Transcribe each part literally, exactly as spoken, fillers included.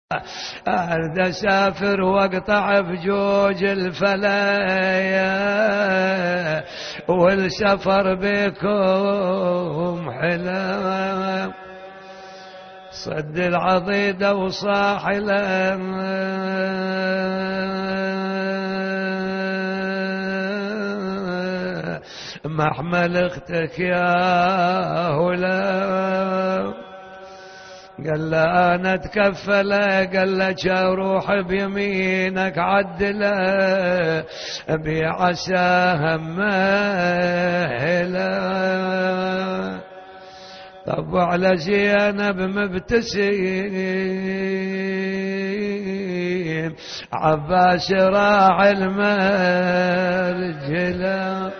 أرد أسافر واقطع بجوج الفلايا والسفر بكم حلم صد العضيدة وصاحلا محمل اختك يا هلا قال له أنا اتكفله قال له اروح بيمينك عدله بعساه مهلا طب على زينب مبتسم عباس راعي المرجله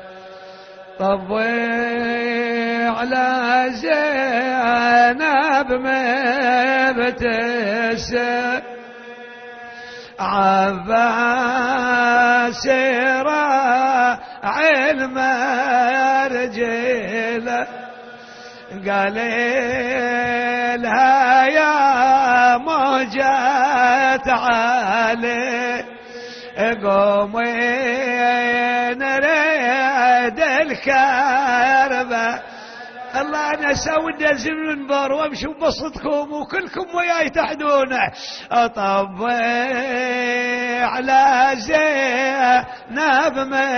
طبي على زينب مبتسم عباس راعي المرجله قال لها يا موجة علي قومي نريد الكربة الله أنا سود المنبر وامشي ببسطكم وكلكم وياي تحدونه أطبي على زينب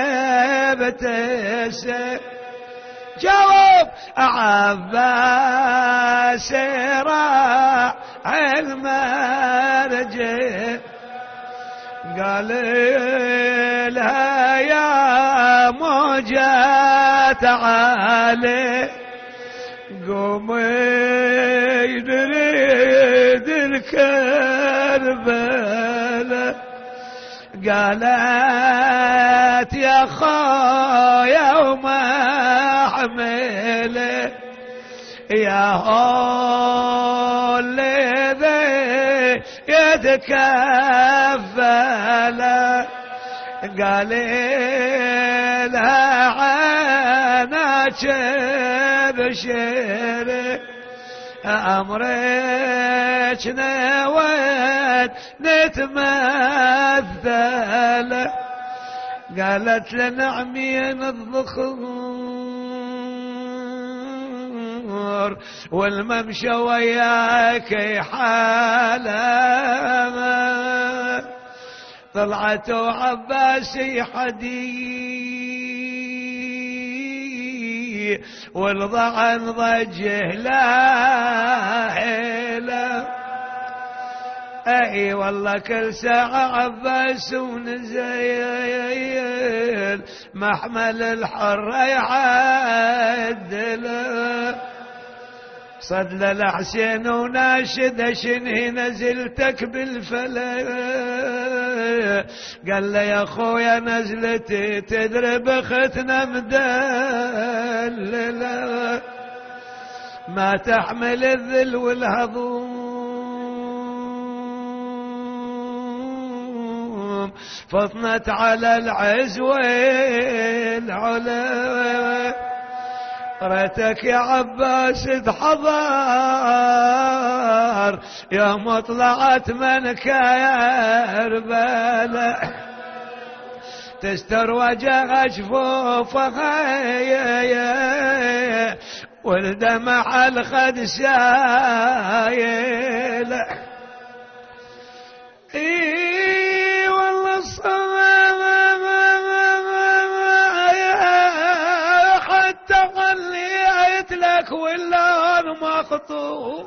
مبتسم جاوب عباس راعي المرجل قال لها يا موجة تعالي قومي نريد الكربلة قالت يا خويا وما حمله يا هول ذي يتكفل قال لها عينك بشري أمرك نويت نتمثل قالت لنعم الذخور والممشى وياك حالة طلعت عباسي حدي والضعن ضجه لا حيله اي والله كل ساعة عباس ونزيل محمل الحر يعدله صد للحسين وناشد شنهي نزلتك بالفلا قال له يا خويا نزلتي تدرب ختنا مدلله ما تحمل الذل والهضوم فطنت على العز والعلا ريتك يا عباس تحضر يا مطلعت منك كربلاء تستر وجه جفوفها والدمع الخد سايل اي والله الصمام حتى خليت لك واللون مخطوف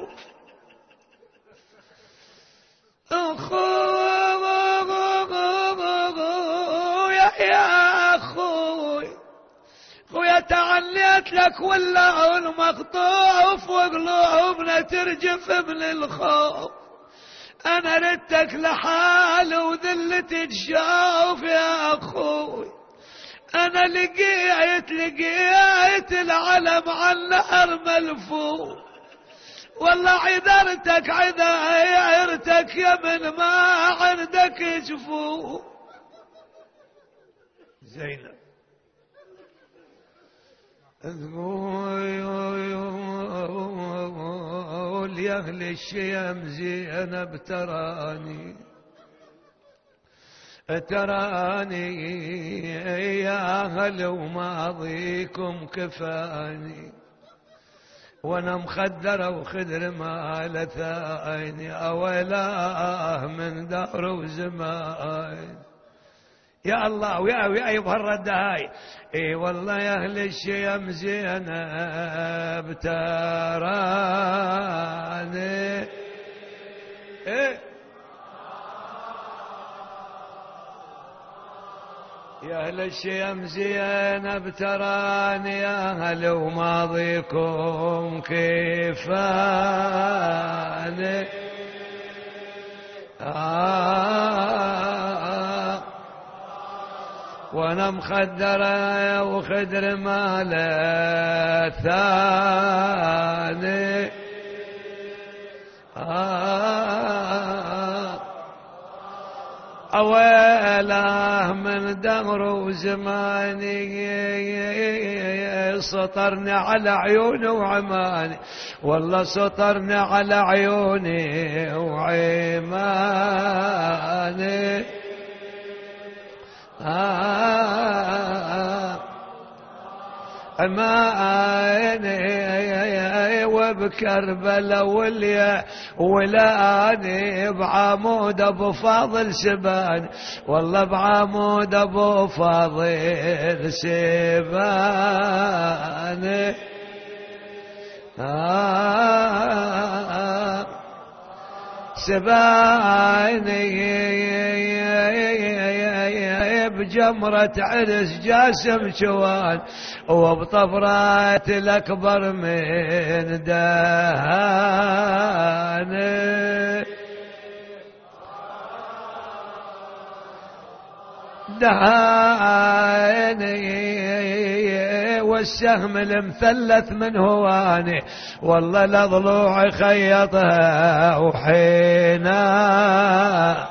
اخويا يا اخوي خويا تعليت لك واللون مخطوف وقلوبنا ترجف من الخوف انا ردتك لحال وذلتي تشوف يا اخوي انا لقيت لقيت العلم على النهر ملفوف والله عذرتك عذرتك يا من ما عندك جفوف زينب تقول يا أهل الشيم زينب تراني تراني يا أهل وماضيكم كفاني، وانا مخدر وخدر مال ثاني أولاه من دار وزمان. يا الله ويا ويا يظهر الدهاي. اي والله يا اهل الشيم زينب تراني إيه يا اهل الشيم زينب تراني يا اهل وماضيكم كيفاني آه وانا مخدرة وخدر مال ثاني آه أويله من دهر وزماني سطرني على عيوني وعماني، والله سطرني على عيوني وعماني آه أماني وبكربلا وليا ولاني بعمود ابو فاضل سباني، والله بعمود ابو فاضل سباني آه سباني بجمرة عرس جاسم شوان وبطفرات الأكبر من دهاني دهاني والسهم المثلث من هواني، والله لضلوع خيطها وحينا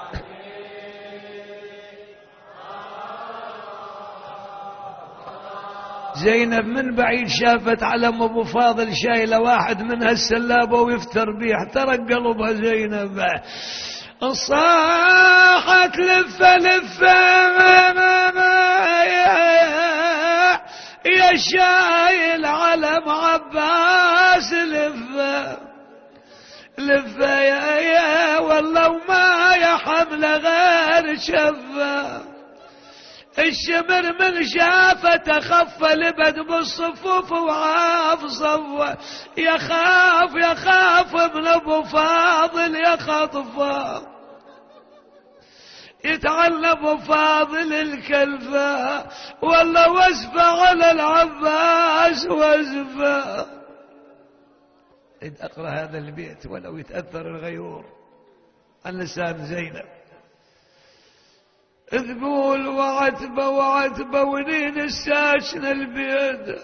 زينب من بعيد شافت علم ابو فاضل شايله واحد من هالسلابه ويفتر بيه، احترق قلبها زينب صاحت لفه لفه يا شايل علم عباس لفه لفه يا يا والله وما يا حمله غير شفه، الشمر من شافته خف لبد بالصفوف وعاف صفه، يخاف يخاف من ابو فاضل يخطفه، يتعلى ابو فاضل الكلفه والله وزفه على العباس وزفه. إذ اقرا هذا البيت ولو يتاثر الغيور عن لسان زينب. ذبول وعتبة وعتبة ونين الساكن البيد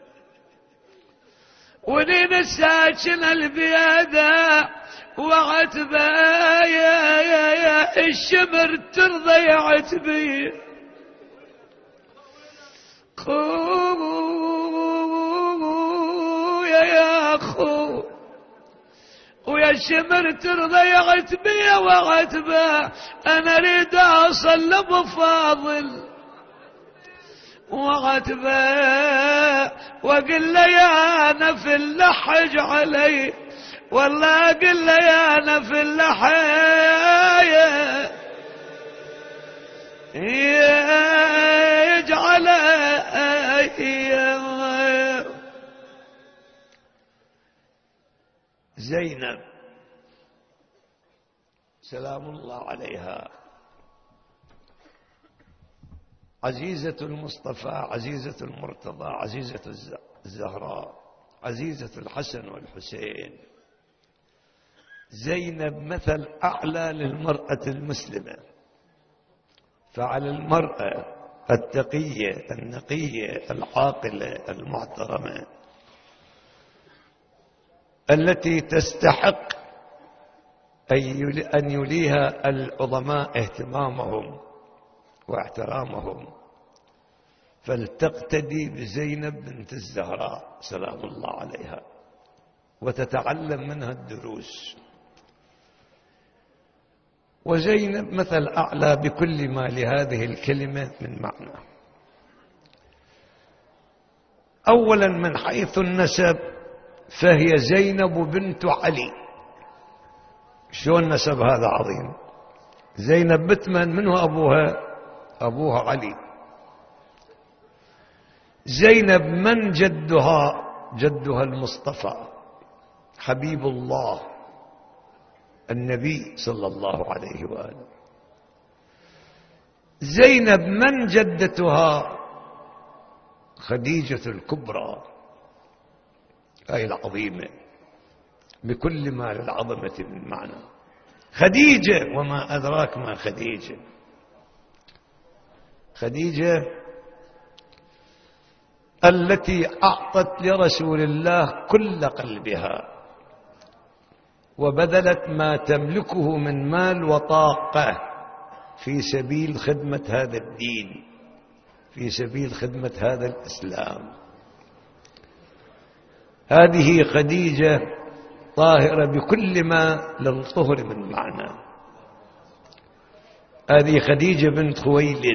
ونين الساكن البيد وعتبة يا يا يا الشمر ترضى يا عتبي خو يا يا خو ويا شمر ترضى يا عتبية وعتبة أنا ريد أصل لأبو فاضل وعتبة وقل له يا نفل لحج علي، والله قل له يا نفل لحج يجعل زينب سلام الله عليها عزيزة المصطفى، عزيزة المرتضى، عزيزة الزهراء، عزيزة الحسن والحسين. زينب مثل أعلى للمرأة المسلمة، فعلى المرأة التقية النقية العاقلة المحترمة التي تستحق أن يليها العظماء اهتمامهم واحترامهم، فلتقتدي بزينب بنت الزهراء سلام الله عليها. وتتعلم منها الدروس. وزينب مثل أعلى بكل ما لهذه الكلمة من معنى. أولا من حيث النسب فهي زينب بنت علي. شلون نسب هذا عظيم؟ زينب بتمن منه أبوها؟ أبوها علي. زينب من جدها؟ جدها المصطفى حبيب الله النبي صلى الله عليه وآله. زينب من جدتها؟ خديجة الكبرى أي العظيمة بكل ما للعظمة من معنى. خديجة وما أدراك ما خديجة. خديجة التي أعطت لرسول الله كل قلبها وبذلت ما تملكه من مال وطاقة في سبيل خدمة هذا الدين، في سبيل خدمة هذا الإسلام. هذه خديجة طاهرة بكل ما للطهر من معنى. هذه خديجة بنت خويلد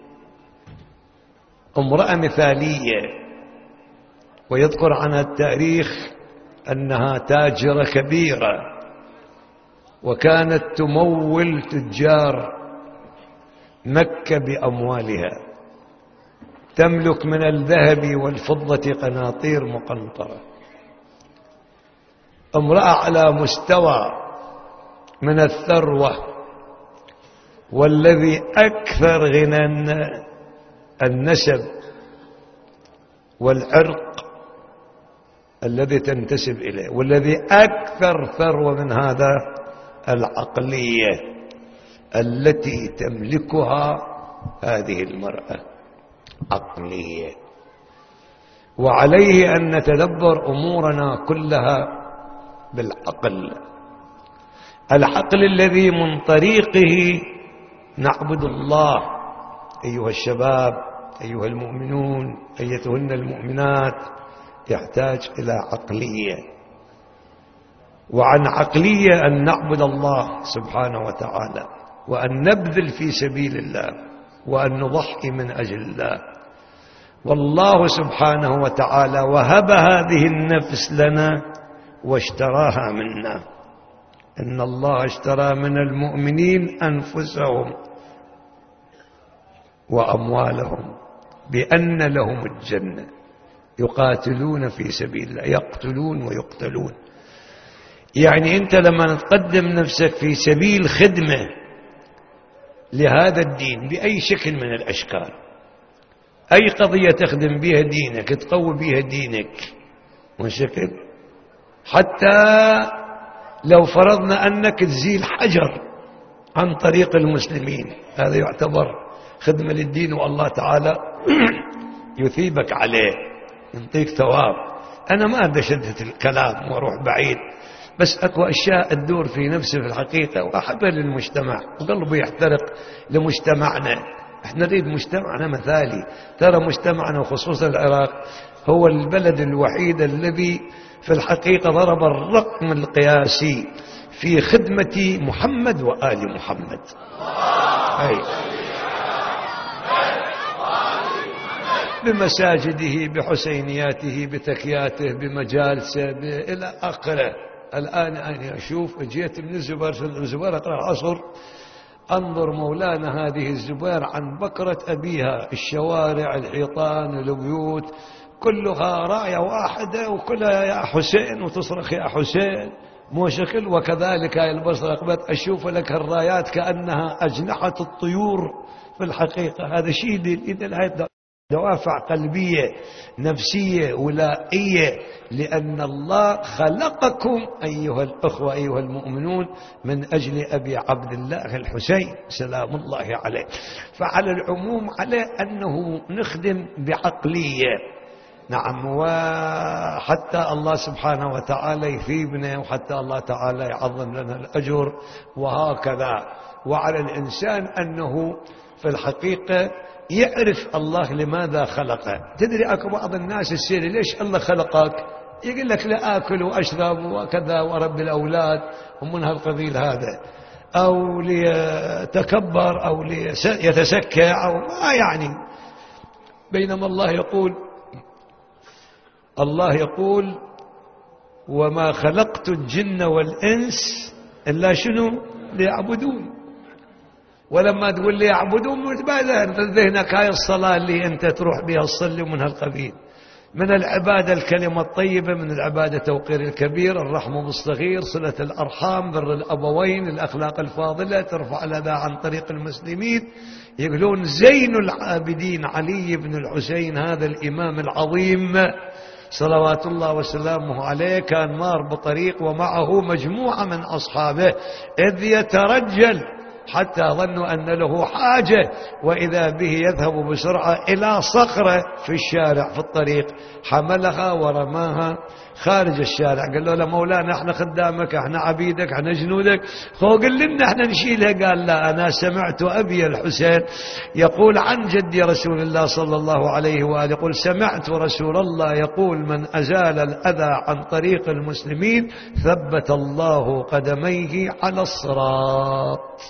امرأة مثالية، ويذكر عنها التاريخ أنها تاجرة كبيرة وكانت تمول تجار مكة بأموالها، تملك من الذهب والفضة قناطير مقنطرة. امرأة على مستوى من الثروة، والذي أكثر غنى النسب والعرق الذي تنتسب إليه، والذي أكثر ثروة من هذا العقلية التي تملكها هذه المرأة، عقلية. وعليه أن نتدبر أمورنا كلها بالعقل، العقل الذي من طريقه نعبد الله. أيها الشباب، أيها المؤمنون، أيتهن المؤمنات، يحتاج إلى عقلية، وعن عقلية أن نعبد الله سبحانه وتعالى، وأن نبذل في سبيل الله، وأن نضحي من أجل الله. والله سبحانه وتعالى وهب هذه النفس لنا واشتراها منا. إن الله اشترى من المؤمنين أنفسهم وأموالهم بأن لهم الجنة يقاتلون في سبيل الله، يقتلون ويقتلون. يعني أنت لما تقدم نفسك في سبيل خدمة لهذا الدين بأي شكل من الأشكال، أي قضية تخدم بها دينك، تقوي بها دينك من شكل، حتى لو فرضنا أنك تزيل حجر عن طريق المسلمين، هذا يعتبر خدمة للدين، والله تعالى يثيبك عليه، ينطيك ثواب. أنا ما أبدأ شدة الكلام وأروح بعيد، بس أكو أشياء تدور في نفسي في الحقيقة وأحبها للمجتمع، وقلبي يحترق لمجتمعنا. احنا نريد مجتمعنا مثالي. ترى مجتمعنا وخصوصا العراق هو البلد الوحيد الذي في الحقيقة ضرب الرقم القياسي في خدمة محمد وآل محمد. أي بمساجده، بحسينياته، بتكياته، بمجالسه، إلى آخره. الآن أنا أشوف، جيت من الزبير، في الزبير أقرأ العصر، أنظر مولانا هذه الزبير عن بكرة أبيها، الشوارع، الحيطان، البيوت كلها راية واحدة، وكلها يا حسين، وتصرخ يا حسين، مو شكل. وكذلك هاي البصرة قبل أشوف لك الرايات كأنها أجنحة الطيور في الحقيقة. هذا شيء إذا هاي دوافع قلبية نفسية ولائية، لأن الله خلقكم أيها الأخوة أيها المؤمنون من أجل أبي عبد الله الحسين سلام الله عليه. فعلى العموم عليه أنه نخدم بعقلية، نعم، وحتى الله سبحانه وتعالى يثيبنا، وحتى الله تعالى يعظم لنا الأجر، وهكذا. وعلى الإنسان أنه في الحقيقة يعرف الله لماذا خلقه. تدري أكو بعض الناس السيري ليش الله خلقك؟ يقول لك لا آكل وأشرب وكذا وأربي الأولاد ومن هالقبيل هذا، أو ليتكبر أو ليتسكع أو ما يعني. بينما الله يقول الله يقول وما خلقت الجن والإنس إلا شنو ليعبدون. ولما تقول لي يعبدون متبادر في ذهنك هاي الصلاة اللي أنت تروح بها الصلي ومن هالقبيل. من العبادة الكلمة الطيبة، من العبادة توقير الكبير، الرحمة بالصغير، صلة الأرحام، بر الأبوين، الأخلاق الفاضلة، ترفع الأذى عن طريق المسلمين. يقولون زين العابدين علي بن الحسين هذا الإمام العظيم صلوات الله وسلامه عليه كان مار بطريق ومعه مجموعة من أصحابه، إذ يترجل حتى ظنوا أن له حاجة، وإذا به يذهب بسرعة إلى صخرة في الشارع في الطريق، حملها ورماها خارج الشارع. قال له: لا مولانا احنا خدامك، احنا عبيدك، احنا جنودك، خو قل لنا احنا نشيلها. قال: لا، أنا سمعت أبي الحسين يقول عن جدي رسول الله صلى الله عليه وآله يقول: سمعت رسول الله يقول: من أزال الأذى عن طريق المسلمين ثبت الله قدميه على الصراط.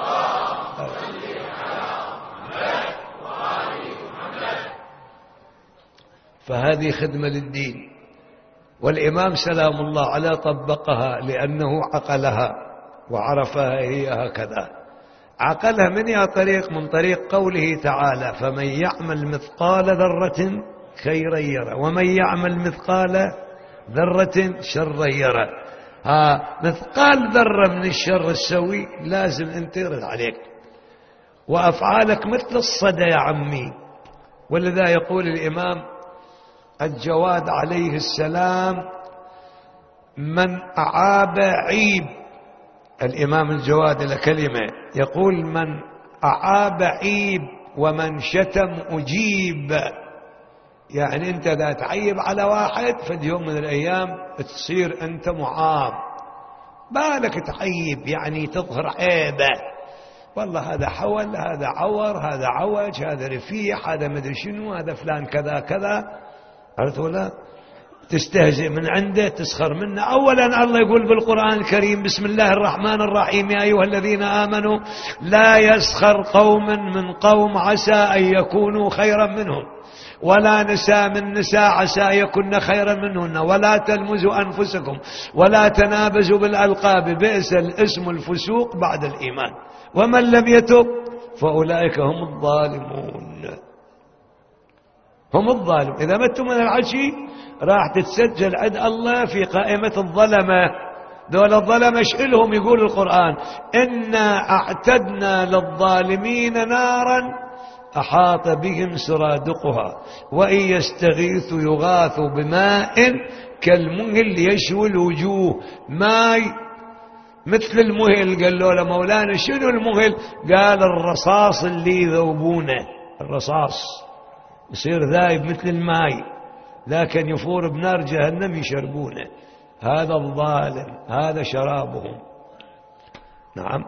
فهذه خدمة للدين. والإمام سلام الله عليه طبقها لأنه عقلها وعرفها هي هكذا. عقلها من يا طريق؟ من طريق قوله تعالى: فمن يعمل مثقال ذرة خيرا يره ومن يعمل مثقال ذرة شرا يره. ها مثقال ذرة من الشر السوي لازم انت يرد عليك، وأفعالك مثل الصدى يا عمي. ولذا يقول الإمام الجواد عليه السلام: من أعاب عيب. الإمام الجواد له كلمة يقول: من أعاب عيب ومن شتم أجيب. يعني أنت إذا تعيب على واحد في يوم من الأيام تصير أنت معاب، بالك تعيب يعني تظهر عيبه، والله هذا حول، هذا عور، هذا عوج، هذا رفيع، هذا مدري شنو، هذا فلان كذا كذا. عرفت ولا؟ تستهزئ من عنده، تسخر منه. أولا الله يقول بالقرآن الكريم: بسم الله الرحمن الرحيم: يا أيها الذين آمنوا لا يسخر قوم من قوم عسى أن يكونوا خيرا منهم، ولا نساء من نساء عسى أن يكن خيرا منهن، ولا تلمزوا أنفسكم ولا تنابزوا بالألقاب، بئس الاسم الفسوق بعد الإيمان، ومن لم يتب فأولئك هم الظالمون. هم الظالم. إذا متوا من العشي راح تتسجل عند الله في قائمة الظلمة. دول الظلمة شئلهم، يقول القرآن: إنا أعتدنا للظالمين نارا أحاط بهم سرادقها وإن يستغيثوا يغاثوا بماء كالمهل يشوي الوجوه. ماي مثل المهل. قال له: مولانا شنو المهل؟ قال: الرصاص اللي يذوبونه، الرصاص يصير ذايب مثل الماء، لكن يفور بنار جهنم يشربونه. هذا الظالم، هذا شرابهم. نعم،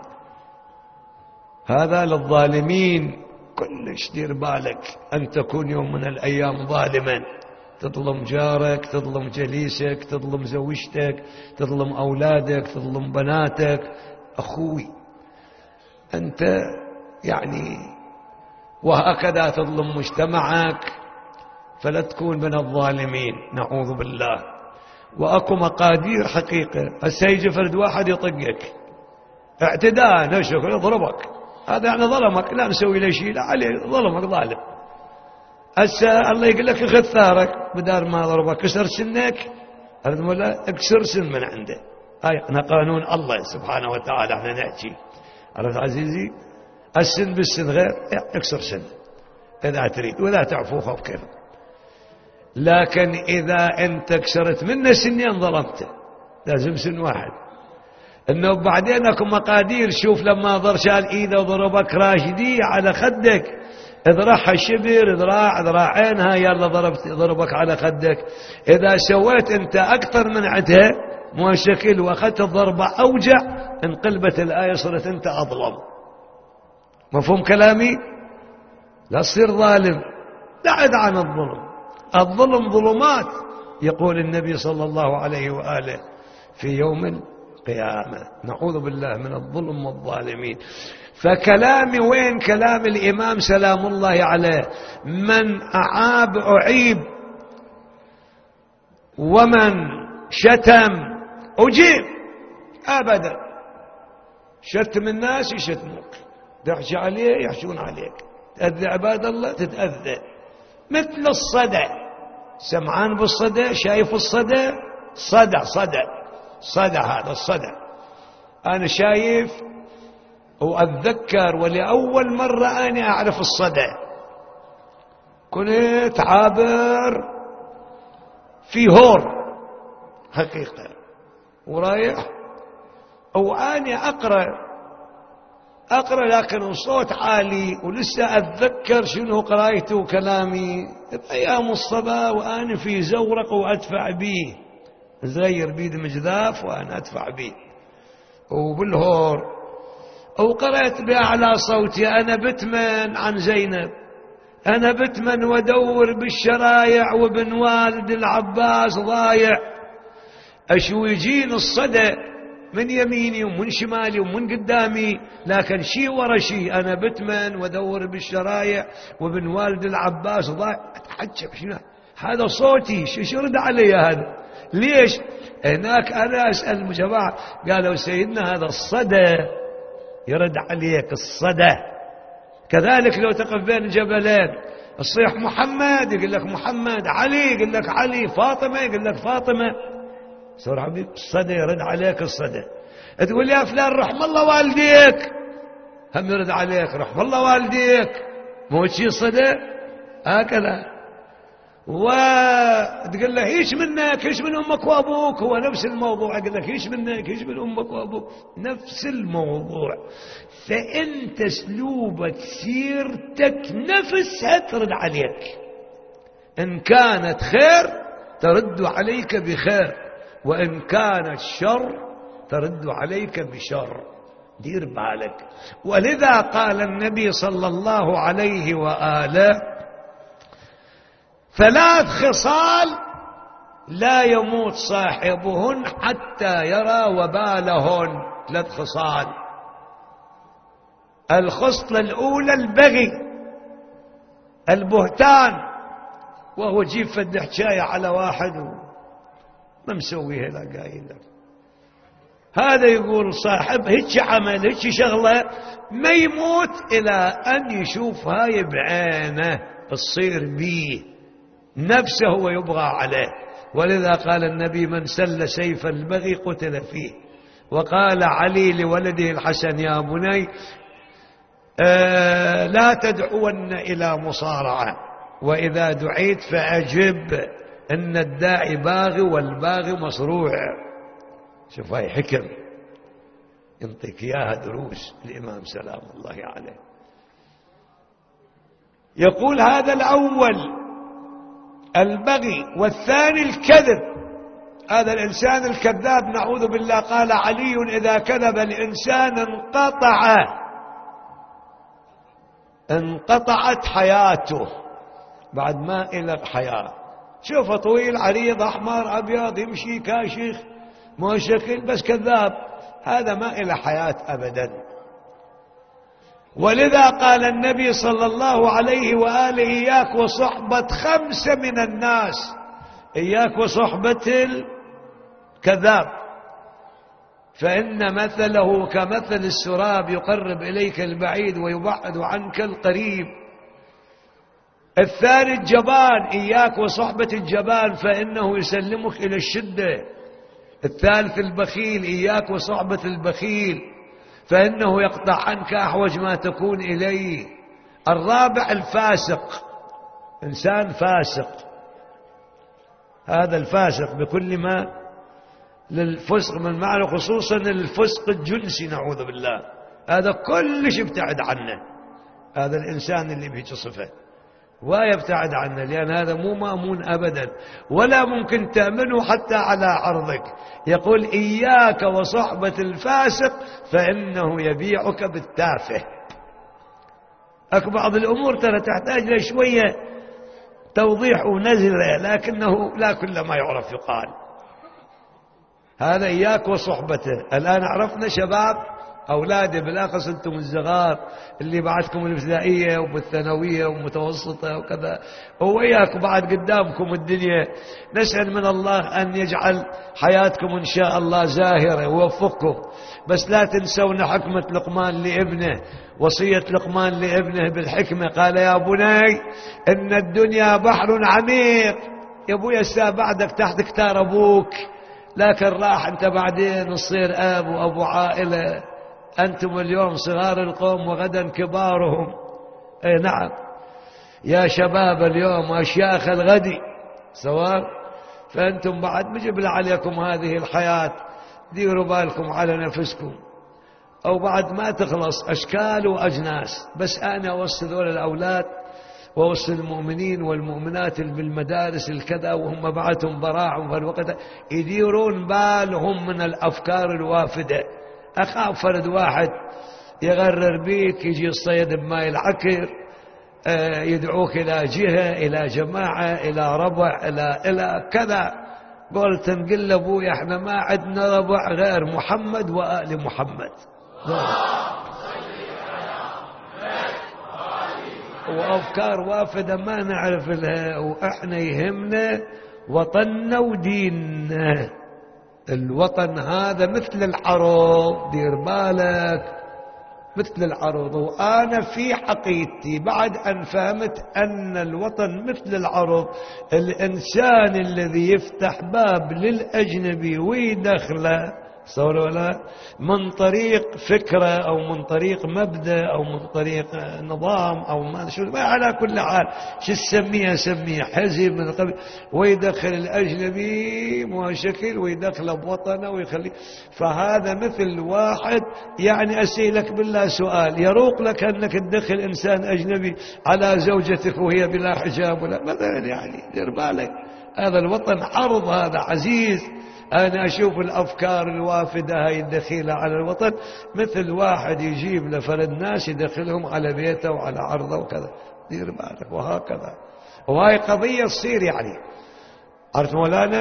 هذا للظالمين. كلش دير بالك أن تكون يوم من الأيام ظالما، تظلم جارك، تظلم جليسك، تظلم زوجتك، تظلم أولادك، تظلم بناتك. أخوي أنت يعني، وهكذا تظلم مجتمعك، فلا تكون من الظالمين، نعوذ بالله. وأكو مقادير حقيقة. هسه يجي فرد واحد يطقك اعتداء نشك يضربك، هذا يعني ظلمك، لا نسوي له شيء، لا عليه ظلمك ظالم. هسه الله يقول لك خذ ثارك، بدار ما ضربك كسر سنك، هذا ولا اكسر سن من عنده. هاي احنا قانون الله سبحانه وتعالى احنا نحكي. عرفت عزيزي؟ السن بالسن غير، اكسر سن اذا تريد، ولا تعفو خوف كيف. لكن اذا انت كسرت منه سنين ظلمته، لازم سن واحد. انه بعدين اكو مقادير. شوف لما ضر شال ايده وضربك راشدي على خدك، اذرعها شبر، ذراع ذراعينها، يلا ضربت ضربك على خدك. اذا سويت انت اكثر من عدها مو شكل واخذت الضربه اوجع، انقلبت الايه صرت انت اظلم. مفهوم كلامي؟ لا تصير ظالم، بعد عن الظلم. الظلم ظلمات يقول النبي صلى الله عليه وآله في يوم القيامة. نعوذ بالله من الظلم والظالمين. فكلامي وين كلام الإمام سلام الله عليه؟ من أعاب أعيب، ومن شتم أجيب. أبدا، شتم الناس يشتموك، تحشي عليه يحشون عليك، تأذي عباد الله تتأذى. مثل الصدى، سمعان بالصدى، شايف الصدى، صدى صدى صدى هذا الصدى. أنا شايف وأتذكر ولأول مرة أنا أعرف الصدى، كنت عابر في هور حقيقة ورايح، وأنا أقرأ أقرأ لكن الصوت عالي، ولسه أتذكر شنو قرايته وكلامي بأيام الصبا، وأنا في زورق وأدفع بيه، زغير بيد مجذاف وأنا أدفع بيه وبالهور، وقرأت بأعلى صوتي: أنا بتمن عن زينب، أنا بتمن وادور بالشرايع، وابن والد العباس ضايع. أشو يجين الصدى من يميني ومن شمالي ومن قدامي، لكن شي ورا شي، أنا بتمن وادور بالشرايع، وابن والد العباس ضايع. أتحجب، شنو هذا صوتي؟ شو رد علي هذا؟ ليش؟ هناك أنا أسأل الجماعة، قالوا سيدنا هذا الصدى يرد عليك، الصدى. كذلك لو تقف بين جبلين الصيح محمد يقول لك محمد، علي يقول لك علي، فاطمة يقول لك فاطمة. صور حبيب، الصدى يرد عليك، الصدى. تقول يا فلان رحم الله والديك، هم يرد عليك رحم الله والديك. مو شي الصدى هكذا. وتقول له ايش منك، ايش من امك وابوك، هو نفس الموضوع. يقول لك ايش منك، ايش من امك وابوك، نفس الموضوع. فانت اسلوبك سيرتك نفسها ترد عليك، ان كانت خير ترد عليك بخير، وان كانت شر ترد عليك بشر. دير بالك. ولذا قال النبي صلى الله عليه وآله: ثلاث خصال لا يموت صاحبهن حتى يرى وبالهن. ثلاث خصال. الخصلة الأولى البغي، البهتان، وهو جيب فد حكاية على واحد ما مسويها لا قايل لك، هذا يقول صاحب هيك عمل هيك شغلة، ما يموت إلى أن يشوف هاي بعينه تصير بيه، نفسه هو يبغى عليه. ولذا قال النبي: من سل سيف البغي قتل فيه. وقال علي لولده الحسن: يا بني آه لا تدعون إلى مصارعة، وإذا دعيت فأجب، إن الداعي باغي والباغي مصروع. شوف هاي حكم ينطيك إياها دروس الإمام سلام الله عليه. يقول هذا الأول البغي، والثاني الكذب، هذا الإنسان الكذاب نعوذ بالله. قال علي: إذا كذب الإنسان انقطع انقطعت حياته، بعد ما إلى حياة. شوفه طويل عريض أحمر أبيض يمشي كاشخ مو شكل، بس كذاب، هذا ما إلى حياة أبدا. ولذا قال النبي صلى الله عليه وآله: إياك وصحبة خمسة من الناس، إياك وصحبة الكذاب، فإن مثله كمثل السراب يقرب إليك البعيد ويبعد عنك القريب. الثاني الجبان، إياك وصحبة الجبان، فإنه يسلمك إلى الشدة. الثالث البخيل، إياك وصحبة البخيل، فإنه يقطع عنك أحوج ما تكون إليه. الرابع الفاسق، إنسان فاسق، هذا الفاسق بكل ما للفسق من معنى، خصوصا الفسق الجنسي نعوذ بالله، هذا كلش ابتعد عنه. هذا الإنسان اللي بهيك صفة ويبتعد عنه، لأن هذا مو مأمون أبدا، ولا ممكن تأمنه حتى على عرضك. يقول: إياك وصحبة الفاسق فإنه يبيعك بالتافه. أك بعض الأمور ترى تحتاج لشوية توضيح ونزله، لكنه لا كل ما يعرف يقال. هذا إياك وصحبته. الآن عرفنا شباب أولادي بالأخص أنتم الصغار اللي بعدكم الابتدائية وبالثانوية ومتوسطة وكذا، وإياك بعد قدامكم الدنيا. نسأل من الله أن يجعل حياتكم إن شاء الله زاهرة ويوفقكم. بس لا تنسون حكمة لقمان لابنه، وصية لقمان لابنه بالحكمة. قال يا بني إن الدنيا بحر عميق. يا أبويا الساعة بعدك تحت كتار أبوك، لكن راح أنت بعدين تصير أب وأبو عائلة. أنتم اليوم صغار القوم وغدا كبارهم. أي نعم يا شباب اليوم وأشياخ الغد سواء. فأنتم بعد مجبل عليكم هذه الحياة، ديروا بالكم على نفسكم، أو بعد ما تخلص أشكال وأجناس. بس أنا أوصل ذول الأولاد ووصل المؤمنين والمؤمنات بالمدارس الكذا، وهم بعدهم براعهم في الوقت يديرون بالهم من الأفكار الوافدة. أخاف فرد واحد يغرر بيك، يجي الصيد بماء العكر، يدعوك إلى جهة، إلى جماعة، إلى ربع، إلى إلى كذا. قلت نقول أبوي احنا ما عندنا ربع غير محمد وآل محمد. وأفكار وافدة ما نعرف لها، وإحنا يهمنا وطننا وديننا. الوطن هذا مثل العروض، دير بالك، مثل العروض. وأنا في حقيقتي بعد أن فهمت أن الوطن مثل العروض، الإنسان الذي يفتح باب للأجنبي ويدخله صور ولا من طريق فكرة أو من طريق مبدأ أو من طريق نظام أو ما شو، ما على كل حال شو السمية سمية حزب من قبل، ويدخل الأجنبي مشكل ويدخله بوطنه ويخليه. فهذا مثل واحد يعني أسألك بالله سؤال، يروق لك أنك تدخل إنسان أجنبي على زوجتك وهي بلا حجاب ولا مثلا؟ يعني دير بالك، هذا الوطن عرض، هذا عزيز. أنا أشوف الأفكار الوافدة هاي الدخيلة على الوطن مثل واحد يجيب لفرد ناس يدخلهم على بيته وعلى عرضه وكذا، دير بالك. وهكذا، وهاي قضية تصير يعني، عرفت مولانا؟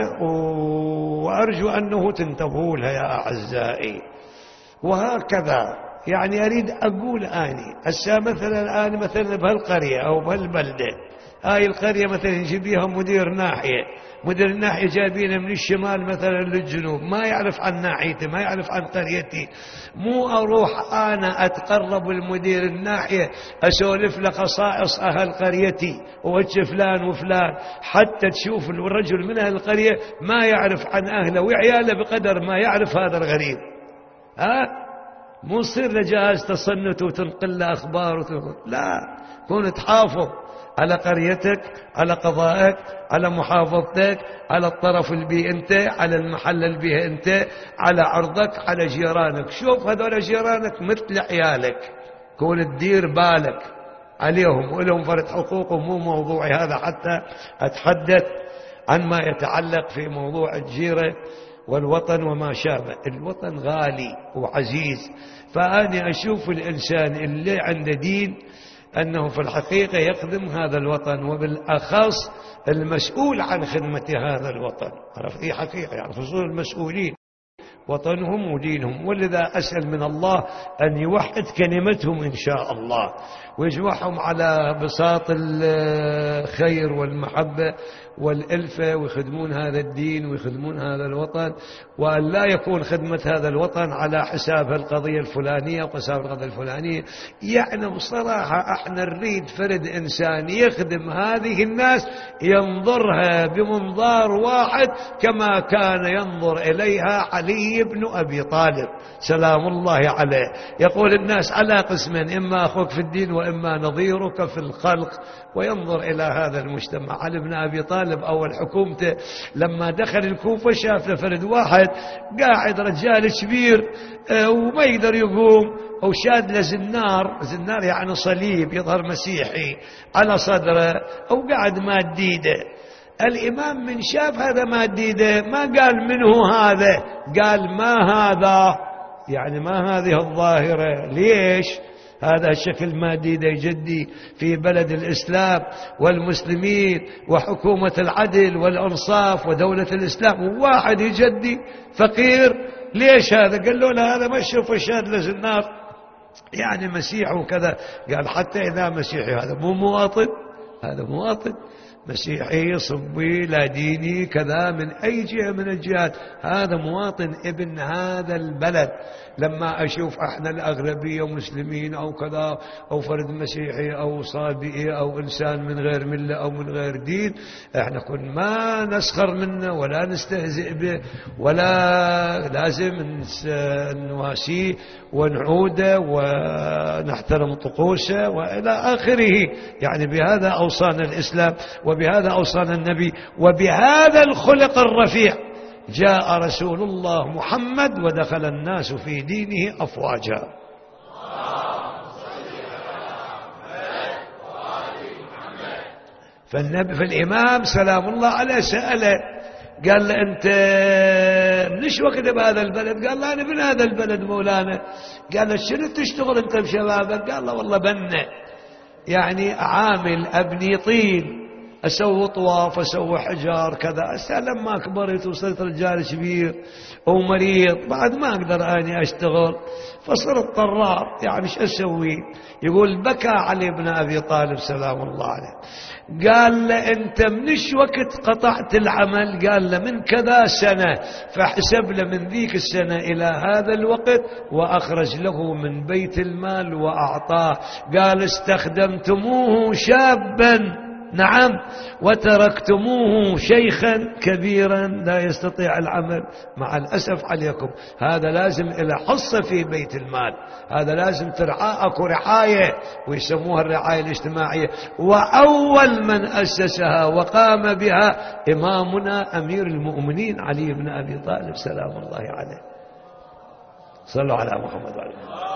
وأرجو أنه تنتبهوا لها يا أعزائي. وهكذا يعني أريد أقول آني هسه مثلا الآن مثلا بهالقرية أو بهالبلدة، هاي القرية مثلا يجيب بيها مدير ناحية، مدير الناحية جايبينه من الشمال مثلا للجنوب، ما يعرف عن ناحيته، ما يعرف عن قريتي. مو أروح أنا أتقرب المدير الناحية أسولف له خصائص أهل قريتي ووجه فلان وفلان، حتى تشوف الرجل من أهل القرية ما يعرف عن أهله وعياله بقدر ما يعرف هذا الغريب. ها مو يصير له جهاز تصنت وتنقل له أخبار وتنقل. لا، كون تحافظ على قريتك، على قضائك، على محافظتك، على الطرف اللي بيه انت، على المحل اللي بيه انت، على عرضك، على جيرانك. شوف هذول جيرانك مثل عيالك، كون تدير بالك عليهم ولهم فرد حقوق. ومو موضوعي هذا حتى أتحدث عن ما يتعلق في موضوع الجيرة والوطن وما شابه. الوطن غالي وعزيز. فأنا أشوف الإنسان اللي عنده دين أنه في الحقيقة يخدم هذا الوطن، وبالأخص المسؤول عن خدمة هذا الوطن. عرف إيه حقيقة يعني خصوصا المسؤولين وطنهم ودينهم. ولذا أسأل من الله أن يوحد كلمتهم إن شاء الله، ويجمعهم على بساط الخير والمحبة والألفة، ويخدمون هذا الدين ويخدمون هذا الوطن، وأن لا يكون خدمة هذا الوطن على حساب القضية الفلانية وحساب القضية الفلانية. يعني بصراحة احنا نريد فرد إنسان يخدم هذه الناس ينظرها بمنظار واحد كما كان ينظر إليها علي بن أبي طالب سلام الله عليه. يقول الناس على قسمين، إما أخوك في الدين وإما نظيرك في الخلق. وينظر إلى هذا المجتمع. علي بن أبي طالب أول حكومته لما دخل الكوفة شاف لفرد واحد قاعد رجال كبير وما يقدر يقوم، وشاد له زنار، زنار يعني صليب يظهر مسيحي على صدره، وقاعد ماديده. الإمام من شاف هذا ماديده ما قال منه هذا، قال ما هذا، يعني ما هذه الظاهرة. ليش؟ هذا شكل مادي دا يجدي في بلد الإسلام والمسلمين وحكومة العدل والإنصاف ودولة الإسلام، وواحد يجدي فقير. ليش هذا؟ قال له لا هذا مشي فشاد للنار، يعني مسيح وكذا. قال حتى إذا مسيحي هذا مو مواطن، هذا مواطن مسيحي صبي لا ديني كذا من أي جهة من الجهات، هذا مواطن ابن هذا البلد. لما أشوف احنا الأغلبية مسلمين أو كذا أو فرد مسيحي أو صابئي أو إنسان من غير ملة أو من غير دين، احنا كن ما نسخر منه ولا نستهزئ به، ولا لازم نواسيه ونعوده ونحترم طقوسه وإلى آخره. يعني بهذا أوصانا الإسلام وبهذا أوصانا النبي وبهذا الخلق الرفيع جاء رسول الله محمد ودخل الناس في دينه أفواجا. فالنبي فالإمام سلام الله عليه سأله قال له أنت منش وقت بهذا البلد؟ قال له أنا من هذا البلد مولانا. قال له شنو تشتغل أنت بشبابك؟ قال له والله بنا، يعني عامل أبني طين، أسوي طواف أسوي حجار كذا. أسا لما كبرت وصرت رجال كبير ومريض بعد ما أقدر أني أشتغل، فصرت طرار، يعني إيش أسوي؟ يقول بكى علي بن أبي طالب سلام الله عليه. قال له أنت منش وقت قطعت العمل؟ قال له من كذا سنة. فحسب له من ذيك السنة إلى هذا الوقت وأخرج له من بيت المال وأعطاه. قال استخدمتموه شابا نعم وتركتموه شيخا كبيرا لا يستطيع العمل. مع الأسف عليكم هذا لازم إلى حصة في بيت المال، هذا لازم ترعى، أكو رعاية ويسموها الرعاية الاجتماعية. وأول من أسسها وقام بها إمامنا أمير المؤمنين علي بن أبي طالب سلام الله عليه. صلوا على محمد وعلى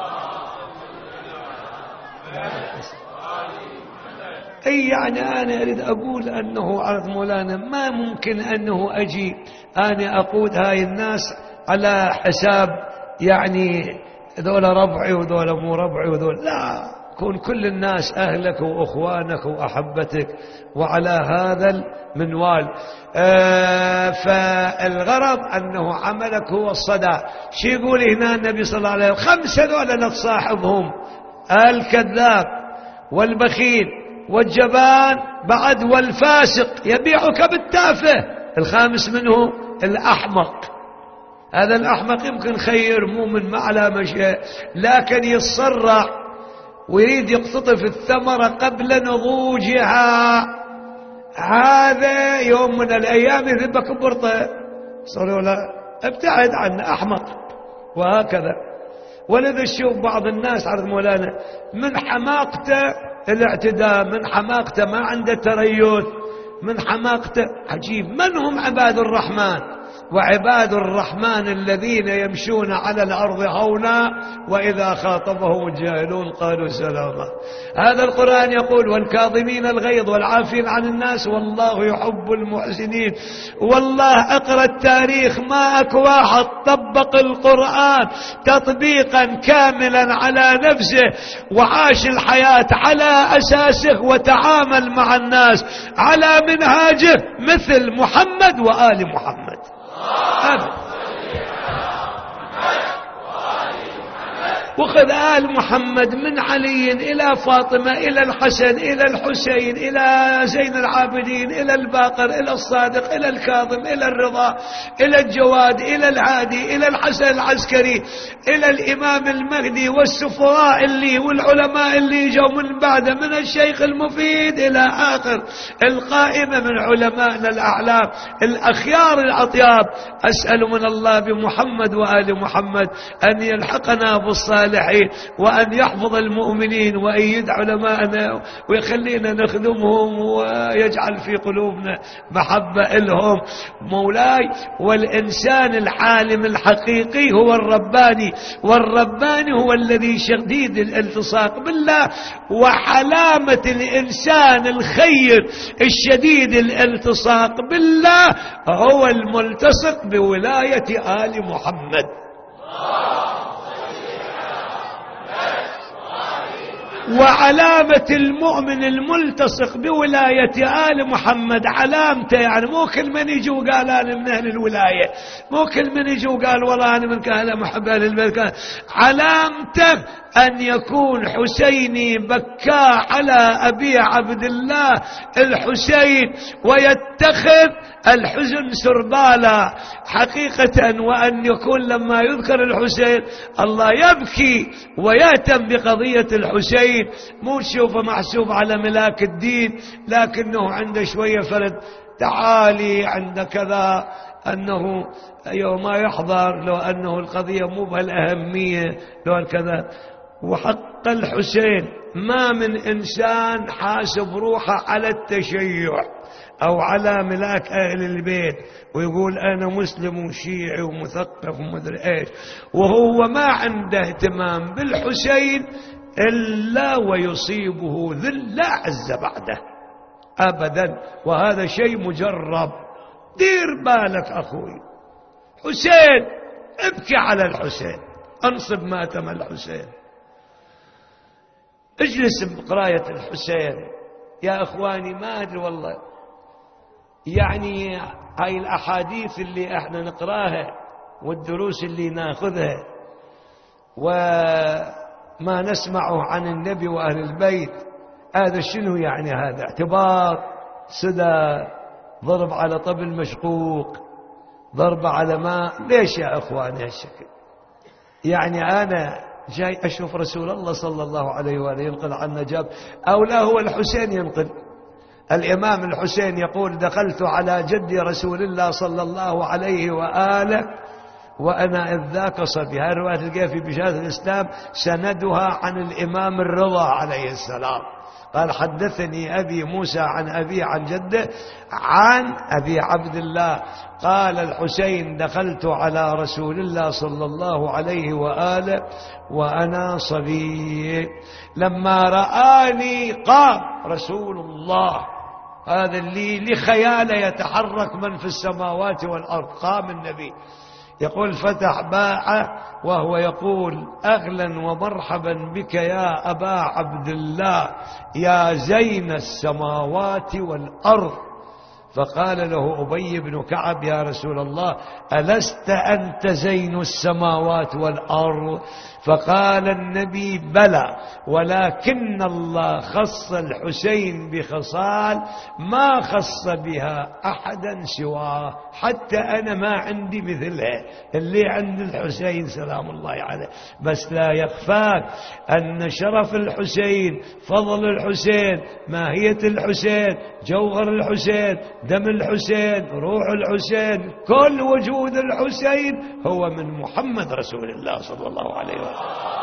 أي يعني أنا أريد أقول أنه عرض مولانا ما ممكن أنه أجي أنا أقود هاي الناس على حساب يعني ذولا ربعي وذولا مو ربعي وذولا، لا، كون كل الناس أهلك وأخوانك وأحبتك وعلى هذا المنوال. آه فالغرض أنه عملك هو الصدى. شي يقول هنا النبي صلى الله عليه وسلم؟ خمسة ذولا لا تصاحبهم، الكذاب والبخيل والجبان بعد والفاسق يبيعك بالتافه. الخامس منه الأحمق. هذا الأحمق يمكن خير مؤمن ما على مشي، لكن يتصرع ويريد يقتطف الثمرة قبل نضوجها. هذا يوم من الأيام يذبك ببرطة، صاروا لا ابتعد عنه، أحمق. وهكذا ولذا تشوف بعض الناس عرض مولانا من حماقته الاعتداء، من حماقته ما عنده تريث، من حماقته عجيب. من هم عباد الرحمن؟ وعباد الرحمن الذين يمشون على الأرض هونا وإذا خاطبهم الجاهلون قالوا سلاما. هذا القرآن يقول والكاظمين الغيظ والعافين عن الناس والله يحب المحسنين. والله اقرأ التاريخ ما اكو واحد طبق القرآن تطبيقا كاملا على نفسه وعاش الحياة على أساسه وتعامل مع الناس على منهاجه مثل محمد وآل محمد. أبدا. وخذ آل محمد من علي إلى فاطمة إلى الحسن إلى الحسين إلى زين العابدين إلى الباقر إلى الصادق إلى الكاظم إلى الرضا إلى الجواد إلى العادي إلى الحسن العسكري إلى الإمام المهدي والسفراء اللي والعلماء اللي جو من بعده من الشيخ المفيد إلى آخر القائمة من علمائنا الأعلام الأخيار الأطياب. أسأل من الله بمحمد وآل محمد أن يلحقنا بالصالحين وأن يحفظ المؤمنين وأيد علماءنا ويخلينا نخدمهم ويجعل في قلوبنا محبة لهم. مولاي والإنسان العالم الحقيقي هو الرباني، والرباني هو الذي شديد الالتصاق بالله. وحلامة الإنسان الخير الشديد الالتصاق بالله هو الملتصق بولاية آل محمد. وعلامة المؤمن الملتصق بولاية آل محمد علامته، يعني مو كل من يجي وقال أنا من أهل الولاية، مو كل من يجي وقال والله أنا من أهل محب أهل البيت، علامته أن يكون حسيني بكاء على أبي عبد الله الحسين ويتخذ الحزن سربالا حقيقة، وأن يكون لما يذكر الحسين الله يبكي ويهتم بقضية الحسين، مو تشوفه محسوب على ملاك الدين، لكنه عنده شوية فرد تعالي عند كذا، أنه يوم ما يحضر لو أنه القضية مو بهالأهمية لو كذا. وحق الحسين ما من إنسان حاسب روحه على التشيع أو على ملاك أهل البيت ويقول أنا مسلم وشيعي ومثقف ومدري إيش، وهو ما عنده اهتمام بالحسين إلا ويصيبه ذل لا عز بعده أبدا، وهذا شيء مجرب. دير بالك أخوي، حسين ابكي على الحسين، انصب ماتم الحسين، اجلس بقراية الحسين. يا أخواني ما أدري والله، يعني هاي الأحاديث اللي احنا نقراها والدروس اللي ناخذها وما نسمعه عن النبي وأهل البيت، هذا شنو يعني؟ هذا اعتباط صدى، ضرب على طبل مشقوق، ضرب على ماء. ليش يا أخواني هالشكل؟ يعني أنا جاي أشوف رسول الله صلى الله عليه وآله ينقل عن نجاب، أو لا هو الحسين ينقل. الإمام الحسين يقول دخلت على جدي رسول الله صلى الله عليه وآله وأنا إذ ذاك صبي. هذه الرواية تلقيها في بشارة الإسلام، سندها عن الإمام الرضا عليه السلام. قال حدثني أبي موسى عن أبي عن جده عن أبي عبد الله قال الحسين دخلت على رسول الله صلى الله عليه وآله وأنا صبي، لما رآني قام رسول الله، هذا اللي لخياله يتحرك من في السماوات والأرض، قام النبي يقول فتح باعه وهو يقول أهلا ومرحبا بك يا أبا عبد الله يا زين السماوات والأرض. فقال له أبي بن كعب يا رسول الله ألست أنت زين السماوات والأرض؟ فقال النبي بلى، ولكن الله خص الحسين بخصال ما خص بها أحدا سواه، حتى أنا ما عندي مثلها اللي عند الحسين سلام الله عليه. بس لا يخفاك أن شرف الحسين، فضل الحسين، ماهية الحسين، جوهر الحسين، دم الحسين، روح الحسين، كل وجود الحسين هو من محمد رسول الله صلى الله عليه وسلم،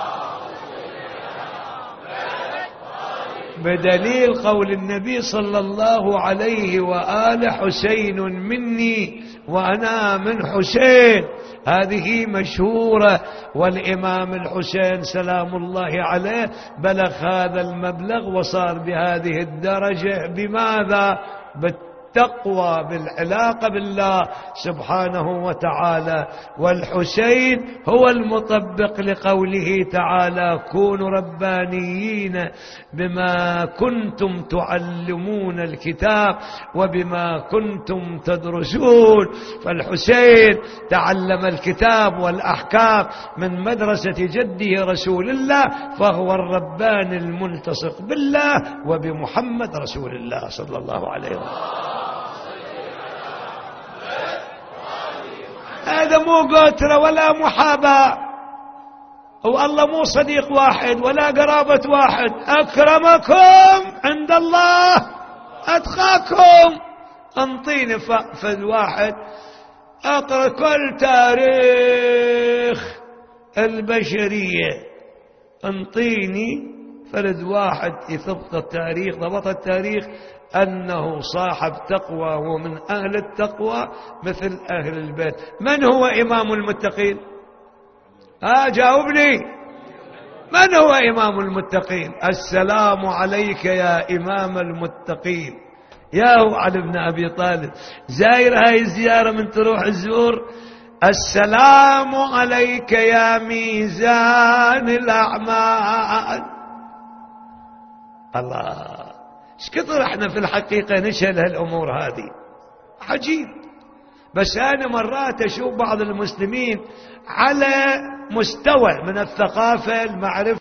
بدليل قول النبي صلى الله عليه وآله حسين مني وأنا من حسين، هذه مشهورة. والإمام الحسين سلام الله عليه بلغ هذا المبلغ وصار بهذه الدرجة بماذا؟ بالتقوى، بالعلاقة بالله سبحانه وتعالى. والحسين هو المطبق لقوله تعالى كونوا ربانيين بما كنتم تعلمون الكتاب وبما كنتم تدرسون. فالحسين تعلم الكتاب والأحكام من مدرسة جده رسول الله، فهو الرباني الملتصق بالله وبمحمد رسول الله صلى الله عليه وسلم. هذا مو قتل ولا محاباة، والله مو صديق واحد ولا قرابة واحد، أكرمكم عند الله أتقاكم. انطيني فذ واحد أقرأ كل تاريخ البشرية، انطيني فرد واحد يضبط التاريخ، ضبط التاريخ أنه صاحب تقوى ومن أهل التقوى مثل أهل البيت. من هو إمام المتقين؟ ها جاوبني، من هو إمام المتقين؟ السلام عليك يا إمام المتقين. يا علي بن أبي طالب زاير هاي الزيارة من تروح الزور، السلام عليك يا ميزان الأعمال. الله، ايش كثر احنا في الحقيقة نشهد هالأمور هذه، عجيب. بس أنا مرات أشوف بعض المسلمين على مستوى من الثقافة المعرفة.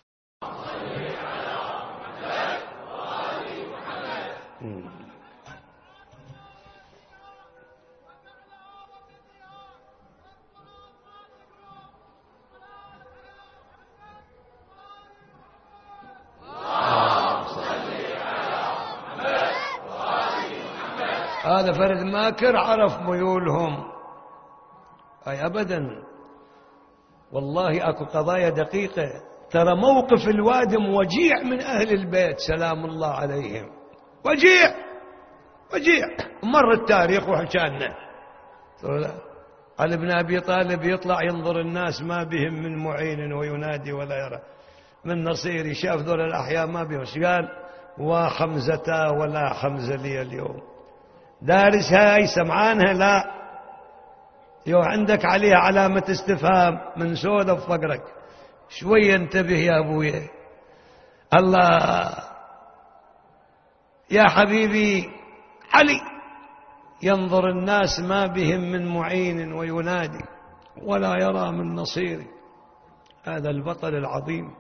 هذا فرد ماكر عرف ميولهم. أي أبدا، والله أكو قضايا دقيقة. ترى موقف الوادم وجيع من أهل البيت سلام الله عليهم، وجيع وجيع. مر التاريخ وحكانا علي بن أبي طالب يطلع ينظر الناس ما بهم من معين وينادي ولا يرى من نصير. شاف ذول الأحياء ما بهم، قال وخمزتا ولا خمزة لي اليوم. دارس هاي سمعانها؟ لا، يو عندك عليها علامة استفهام من سودة بفقرك. شوية انتبه يا أبويا. الله يا حبيبي علي ينظر الناس ما بهم من معين وينادي ولا يرى من نصير. هذا البطل العظيم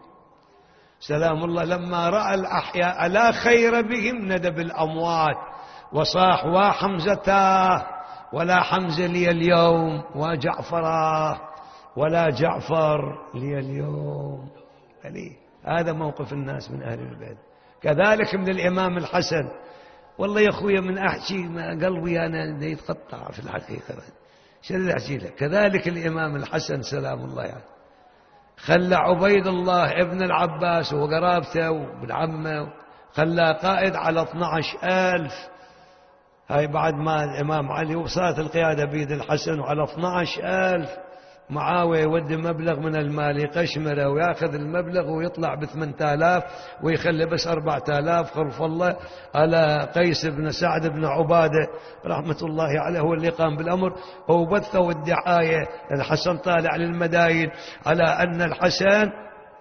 سلام الله لما رأى الأحياء لا خير بهم ندب الأموات وصاح وحمزته ولا حمزة لي اليوم وجعفره ولا جعفر لي اليوم. علي. هذا موقف الناس من أهل البيت. كذلك من الإمام الحسن. والله يا أخويا من أحكي ما قلبي أنا يتقطع في الحقيقة. شو اللي أحكي لك؟ كذلك الإمام الحسن سلام الله يعني خلى عبيد الله ابن العباس وقرابته وابن عمه خلى قائد على اثني عشر ألف. هاي بعد ما الإمام علي وصارت القيادة بيد الحسن، وعلى اثني عشر ألف معاوية يودي مبلغ من المال يقشمره وياخذ المبلغ ويطلع بثمانية آلاف ويخلي بس أربعة آلاف خلف الله على قيس بن سعد بن عبادة رحمة الله عليه، هو اللي قام بالأمر. وبثوا الدعاية الحسن طالع للمداين على أن الحسن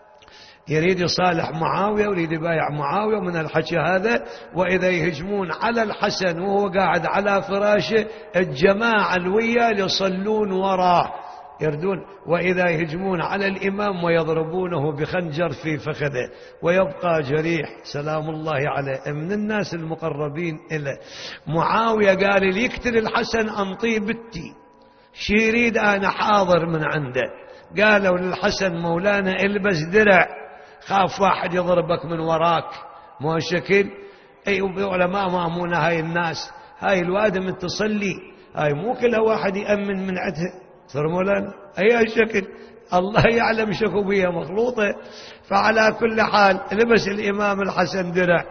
يريد يصالح معاوية ويريد يبايع معاوية من الحكي هذا. وإذا يهجمون على الحسن وهو قاعد على فراشه الجماعة الوية يصلون وراه يردون، وإذا يهجمون على الإمام ويضربونه بخنجر في فخذه ويبقى جريح سلام الله عليه. من الناس المقربين إليه معاوية قال لي يقتل الحسن أنطيه بتي شي يريد أنا حاضر من عنده. قالوا للحسن مولانا البس درع خاف واحد يضربك من وراك مو شكل. أي علماء مامونة هاي الناس، هاي الوادم تصلي هاي مو كلها واحد يأمن من عدها صار مولانا أي شكل. الله يعلم شكو بيها مخلوطة. فعلى كل حال لبس الإمام الحسن درع.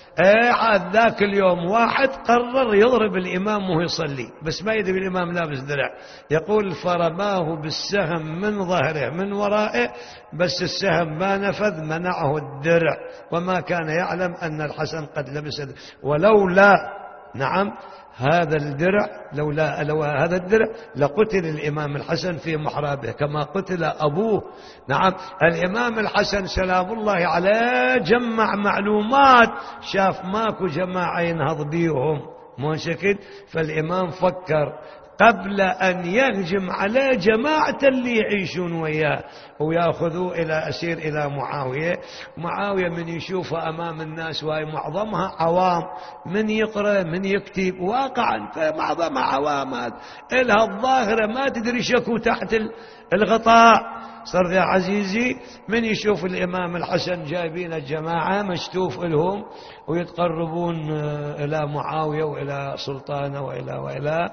ايه ذاك اليوم واحد قرر يضرب الإمام وهو يصلي بس ما يدري الإمام لابس درع. يقول فرماه بالسهم من ظهره من ورائه بس السهم ما نفذ منعه الدرع وما كان يعلم أن الحسن قد لبس الدرع. ولولا نعم هذا الدرع لولا لو هذا الدرع لقتل الإمام الحسن في محرابه كما قتل أبوه. نعم الإمام الحسن سلام الله عليه جمع معلومات شاف ماكو جماعة ينهض بيهم مو شكل. فالإمام فكر قبل أن يهجم على جماعة اللي يعيشون وياه ويأخذوه إلى أسير إلى معاوية. معاوية من يشوفه أمام الناس وهي معظمها عوام من يقرأ من يكتب واقعا فمعظمها عوامات إلها الظاهرة ما تدري شكو تحت الغطاء. صار يا عزيزي من يشوف الإمام الحسن جايبين الجماعة مشتوف لهم ويتقربون إلى معاوية وإلى سلطانه وإلى وإلى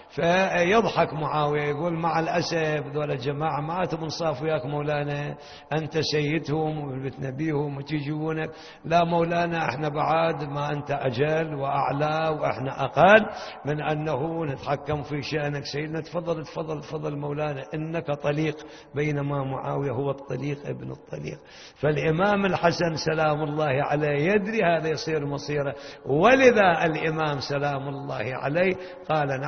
فيضحك معاوية يقول مع الأسف ذول الجماعة ما تمنصاف وياك مولانا أنت سيدهم وبتنبيهم وتجيبونك. لا مولانا احنا بعد ما أنت أجل وأعلى وإحنا أقل من أنه نتحكم في شأنك سيدنا. تفضل تفضل تفضل مولانا إنك طليق بينما معاوية هو الطليق ابن الطليق. فالإمام الحسن سلام الله عليه يدري هذا يصير مصيره ولذا الإمام سلام الله عليه قال نعم أنا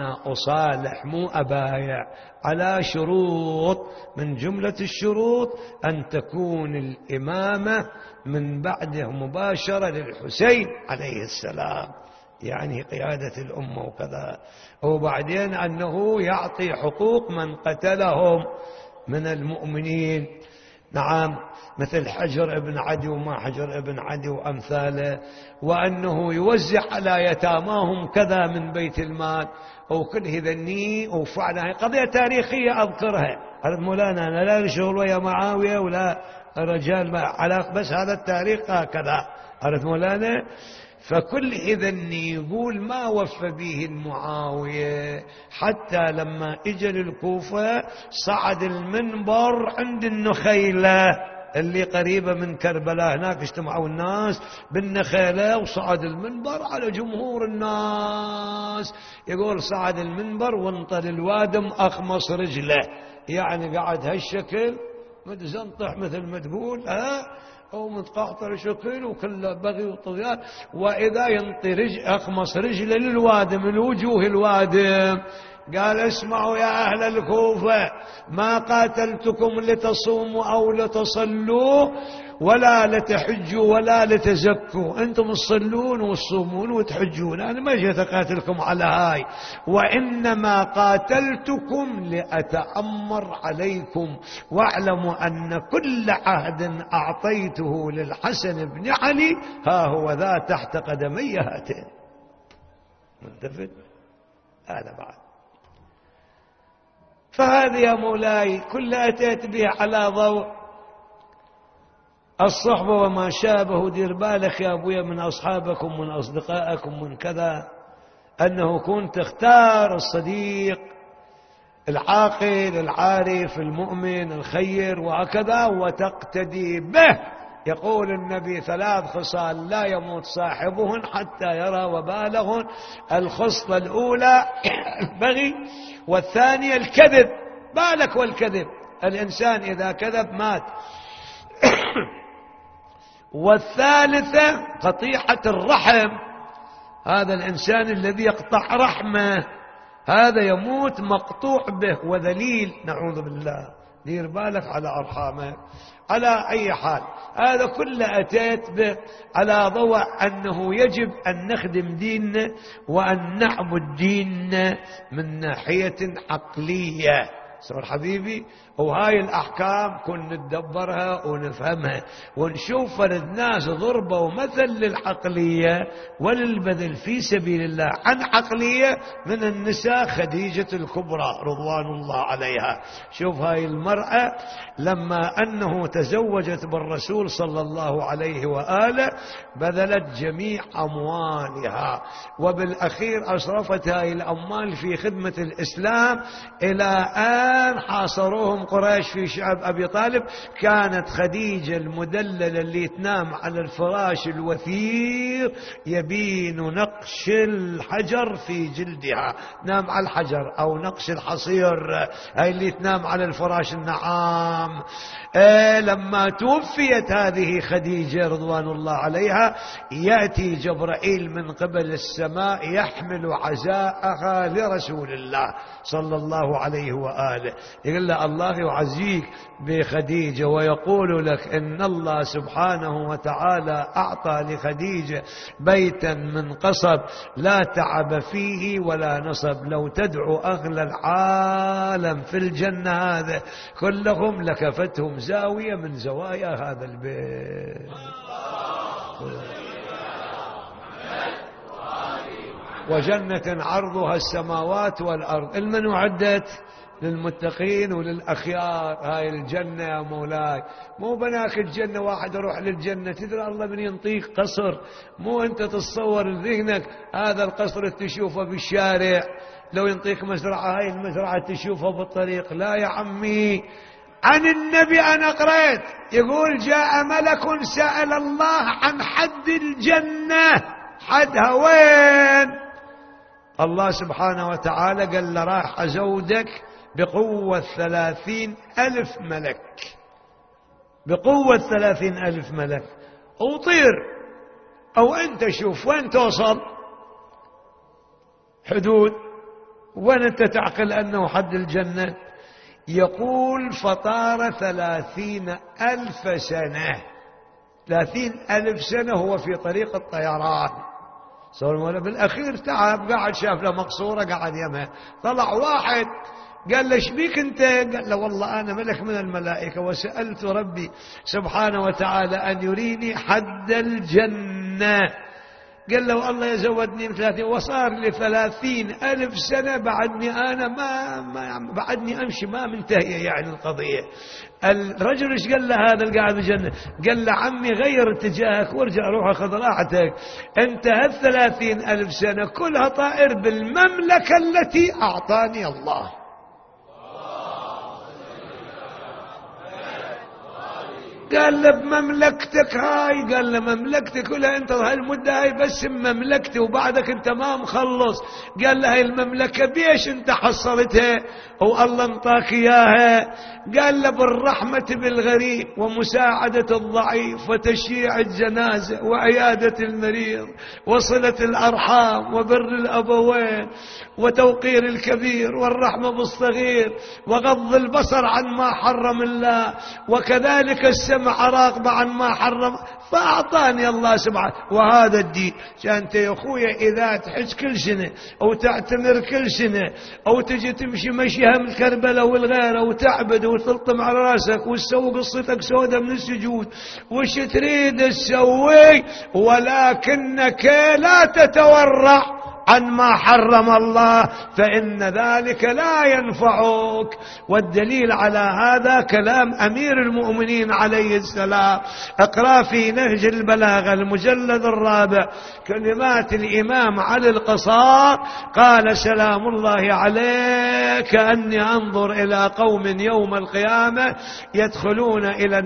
أنا أصالح مو أبايع على شروط، من جملة الشروط أن تكون الإمامة من بعده مباشرة للحسين عليه السلام، يعني قيادة الأمة وكذا، وبعدين أنه يعطي حقوق من قتلهم من المؤمنين، نعم، مثل حجر ابن عدي وما حجر ابن عدي وأمثاله، وأنه يوزع على يتاماهم كذا من بيت المال وكل هذني. وفعلا قضية تاريخية أذكرها، قالت مولانا أنا لا شغل ويا معاوية ولا رجال علاق، بس هذا التاريخ هكذا، قالت مولانا. فكل إذن يقول ما وفى به المعاوية، حتى لما اجى للكوفة صعد المنبر عند النخيلة اللي قريبة من كربلاء، هناك اجتمعوا الناس بالنخيلة، وصعد المنبر على جمهور الناس، يقول صعد المنبر وانطل الوادم أخمص رجله، يعني قعد هالشكل متزنطح مثل ما تقول ها، أو متقاطر شكل وكله بغي وطغيان، وإذا ينطي رج أخمص رجله للوادم، الوجوه الوادم. قال اسمعوا يا أهل الكوفة، ما قاتلتكم لتصوموا أو لتصلوا ولا لتحجوا ولا لتزكوا، أنتم تصلون وتصومون وتحجون، أنا ما جيت أقاتلكم على هاي، وإنما قاتلتكم لأتأمر عليكم، واعلموا أن كل عهد أعطيته للحسن بن علي ها هو ذا تحت قدمي هاتين. ملتفت هذا بعد. فهذه يا مولاي كلها أتيت به على ضوء الصحبة وما شابه. دير بالك يا أبويا من أصحابكم من أصدقائكم من كذا، أنه كنت تختار الصديق العاقل العارف المؤمن الخير وهكذا وتقتدي به. يقول النبي ثلاث خصال لا يموت صاحبهن حتى يرى وبالهن، الخصلة الأولى البغي، والثانية الكذب، بالك والكذب، الإنسان إذا كذب مات، والثالثة قطيعة الرحم، هذا الإنسان الذي يقطع رحمه هذا يموت مقطوع به وذليل، نعوذ بالله. دير بالك على أرحامه. على أي حال هذا كله أتيت به على ضوء أنه يجب أن نخدم ديننا وأن نعبد ديننا من ناحية عقلية. صار حبيبي، وهاي الأحكام كن ندبرها ونفهمها ونشوف الناس ضربة ومثل للعقلية وللبذل في سبيل الله عن عقلية من النساء خديجة الكبرى رضوان الله عليها. شوف هاي المرأة لما أنه تزوجت بالرسول صلى الله عليه وآله بذلت جميع أموالها، وبالأخير أصرفت هاي الأموال في خدمة الإسلام إلى أن حاصروهم قريش في شعب أبي طالب. كانت خديجة المدللة اللي تنام على الفراش الوثير يبين نقش الحجر في جلدها، نام على الحجر أو نقش الحصير، هاي اللي تنام على الفراش النعام. آه لما توفيت هذه خديجة رضوان الله عليها يأتي جبرائيل من قبل السماء يحمل عزاءها لرسول الله صلى الله عليه وآله، يقول له الله يعزيك بخديجة ويقول لك إن الله سبحانه وتعالى أعطى لخديجة بيتا من قصب لا تعب فيه ولا نصب، لو تدعو أغلى العالم في الجنة هذا كلهم لكفتهم زاوية من زوايا هذا البيت. وجنة عرضها السماوات والأرض، المن أعدت للمتقين وللأخيار. هاي الجنة يا مولاي مو بناك الجنة واحد يروح للجنة تدري الله من ينطيك قصر، مو أنت تتصور ذهنك هذا القصر تشوفه بالشارع، لو ينطيك مزرعة هاي المزرعة تشوفها بالطريق، لا يا عمي. عن النبي أنا قرأت يقول جاء ملك سأل الله عن حد الجنة، حدها وين؟ الله سبحانه وتعالى قال له راح أزودك بقوة ثلاثين ألف ملك، بقوة ثلاثين ألف ملك، وطير أو أنت شوف وين توصل حدود وين أنت تعقل أنه حد الجنة؟ يقول فطار ثلاثين ألف سنة، ثلاثين ألف سنة هو في طريق الطيران. صار بالأخير تعب، قاعد شاف له مقصورة قاعد يمها، طلع واحد قال له شبيك أنت؟ قال له والله أنا ملك من الملائكة وسألت ربي سبحانه وتعالى أن يريني حد الجنة. قال له الله يزودني من ثلاثين، وصار لي ثلاثين ألف سنة بعدني أنا ما, ما بعدني أمشي ما منتهية يعني القضية. الرجل ايش قال له هذا القاعد بالجنة؟ قال له عمي غير اتجاهك وارجع روح اخذ راحتك، انت هالثلاثين ألف سنة كلها طائر بالمملكة التي أعطاني الله. قال له بمملكتك هاي؟ قال له مملكتك كلها انت هاي المدة هاي بس بمملكتي وبعدك انت ما مخلص. قال له هاي المملكة بيش انت حصلتها والله انطاك اياها؟ قال له بالرحمة بالغريب ومساعدة الضعيف وتشييع الجنازة وعيادة المريض وصلة الأرحام وبر الأبوين وتوقير الكبير والرحمة بالصغير وغض البصر عن ما حرم الله وكذلك السمع راغب عن ما حرم، فأعطاني الله سبحانه. وهذا الدين انت يا أخويا إذا تحج كل سنة أو تعتمر كل سنة أو تجي تمشي مشيها من كربلاء والغيرة وتعبد وتلطم على راسك وتسوي قصتك سودة من السجود وش تريد تسوي، ولكنك لا تتورع عن ما حرم الله فإن ذلك لا ينفعك. والدليل على هذا كلام أمير المؤمنين عليه السلام، اقرأ في نهج البلاغة المجلد الرابع كلمات الإمام علي القصار، قال سلام الله عليك كأني أنظر إلى قوم يوم القيامة يدخلون إلى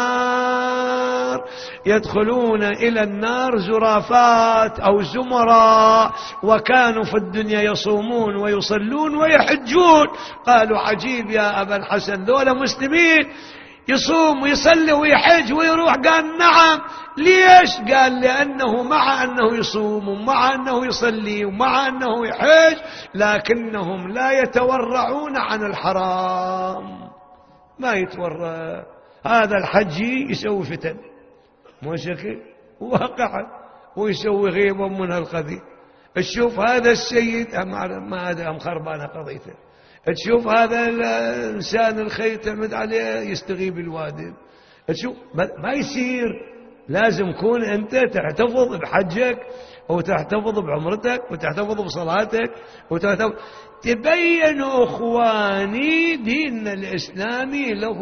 النار يدخلون إلى النار زرافات أو زمراء وكانوا في الدنيا يصومون ويصلون ويحجون. قالوا عجيب يا أبا الحسن، ذولا مسلمين يصوم ويصلي ويحج ويروح؟ قال نعم. ليش؟ قال لأنه مع أنه يصوم ومع أنه يصلي ومع أنه يحج لكنهم لا يتورعون عن الحرام، ما يتورع. هذا الحجي يسوي فتن مو شكل واقعا ويسوي غيبا من القضية. تشوف هذا السيد ما هذا أم خربانة قضيته، تشوف هذا الإنسان الخير تعمد عليه يستغيب الوادم، تشوف ما يصير. لازم كون أنت تحتفظ بحجك وتحتفظ بعمرتك وتحتفظ بصلاتك وتحتفظ. تبين أخواني ديننا الإسلامي له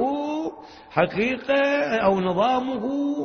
حقيقة أو نظامه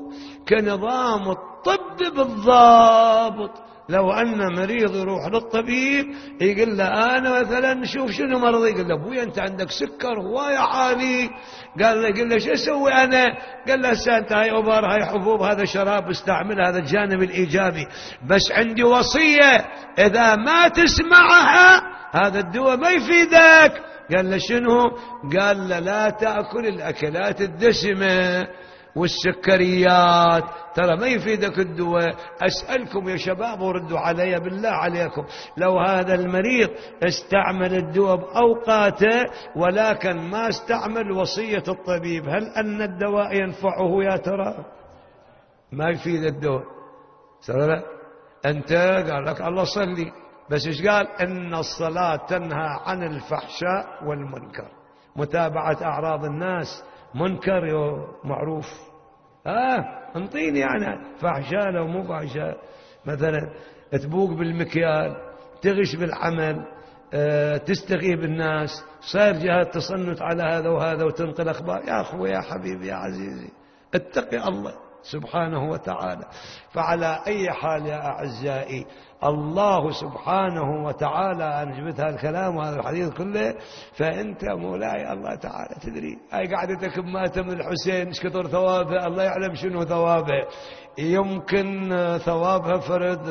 كنظام الطب بالضبط. لو أن مريض يروح للطبيب يقول له أنا مثلا شوف شنو مرضي، يقول له أبوي أنت عندك سكر هواية عالي. قال له يقول له شو أسوي أنا؟ قال له سانت هاي أوبر هاي حبوب هذا شراب استعمل، هذا الجانب الإيجابي، بس عندي وصية إذا ما تسمعها هذا الدواء ما يفيدك. قال له شنو؟ قال له لا تأكل الأكلات الدسمة والسكريات، ترى ما يفيدك الدواء. أسألكم يا شباب وردوا علي بالله عليكم، لو هذا المريض استعمل الدواء بأوقاته ولكن ما استعمل وصية الطبيب، هل أن الدواء ينفعه يا ترى؟ ما يفيد الدواء. سألت أنت قال لك الله صلي، بس إيش قال؟ إن الصلاة تنهى عن الفحشاء والمنكر. متابعة أعراض الناس منكر معروف، آه انطيني يعني فحشاء لو مو فحشاء، مثلا تبوق بالمكيال، تغش بالعمل، آه تستغيب الناس، صار جهات تصنت على هذا وهذا وتنقل أخبار. يا أخوي يا حبيبي يا عزيزي اتقي الله سبحانه وتعالى. فعلى أي حال يا أعزائي الله سبحانه وتعالى أنا جبت هذا الكلام وهذا الحديث كله، فأنت مولاي الله تعالى تدري هاي قعدتك بماتم الحسين ايش كثر ثوابه، الله يعلم شنو ثوابه، يمكن ثوابها فرد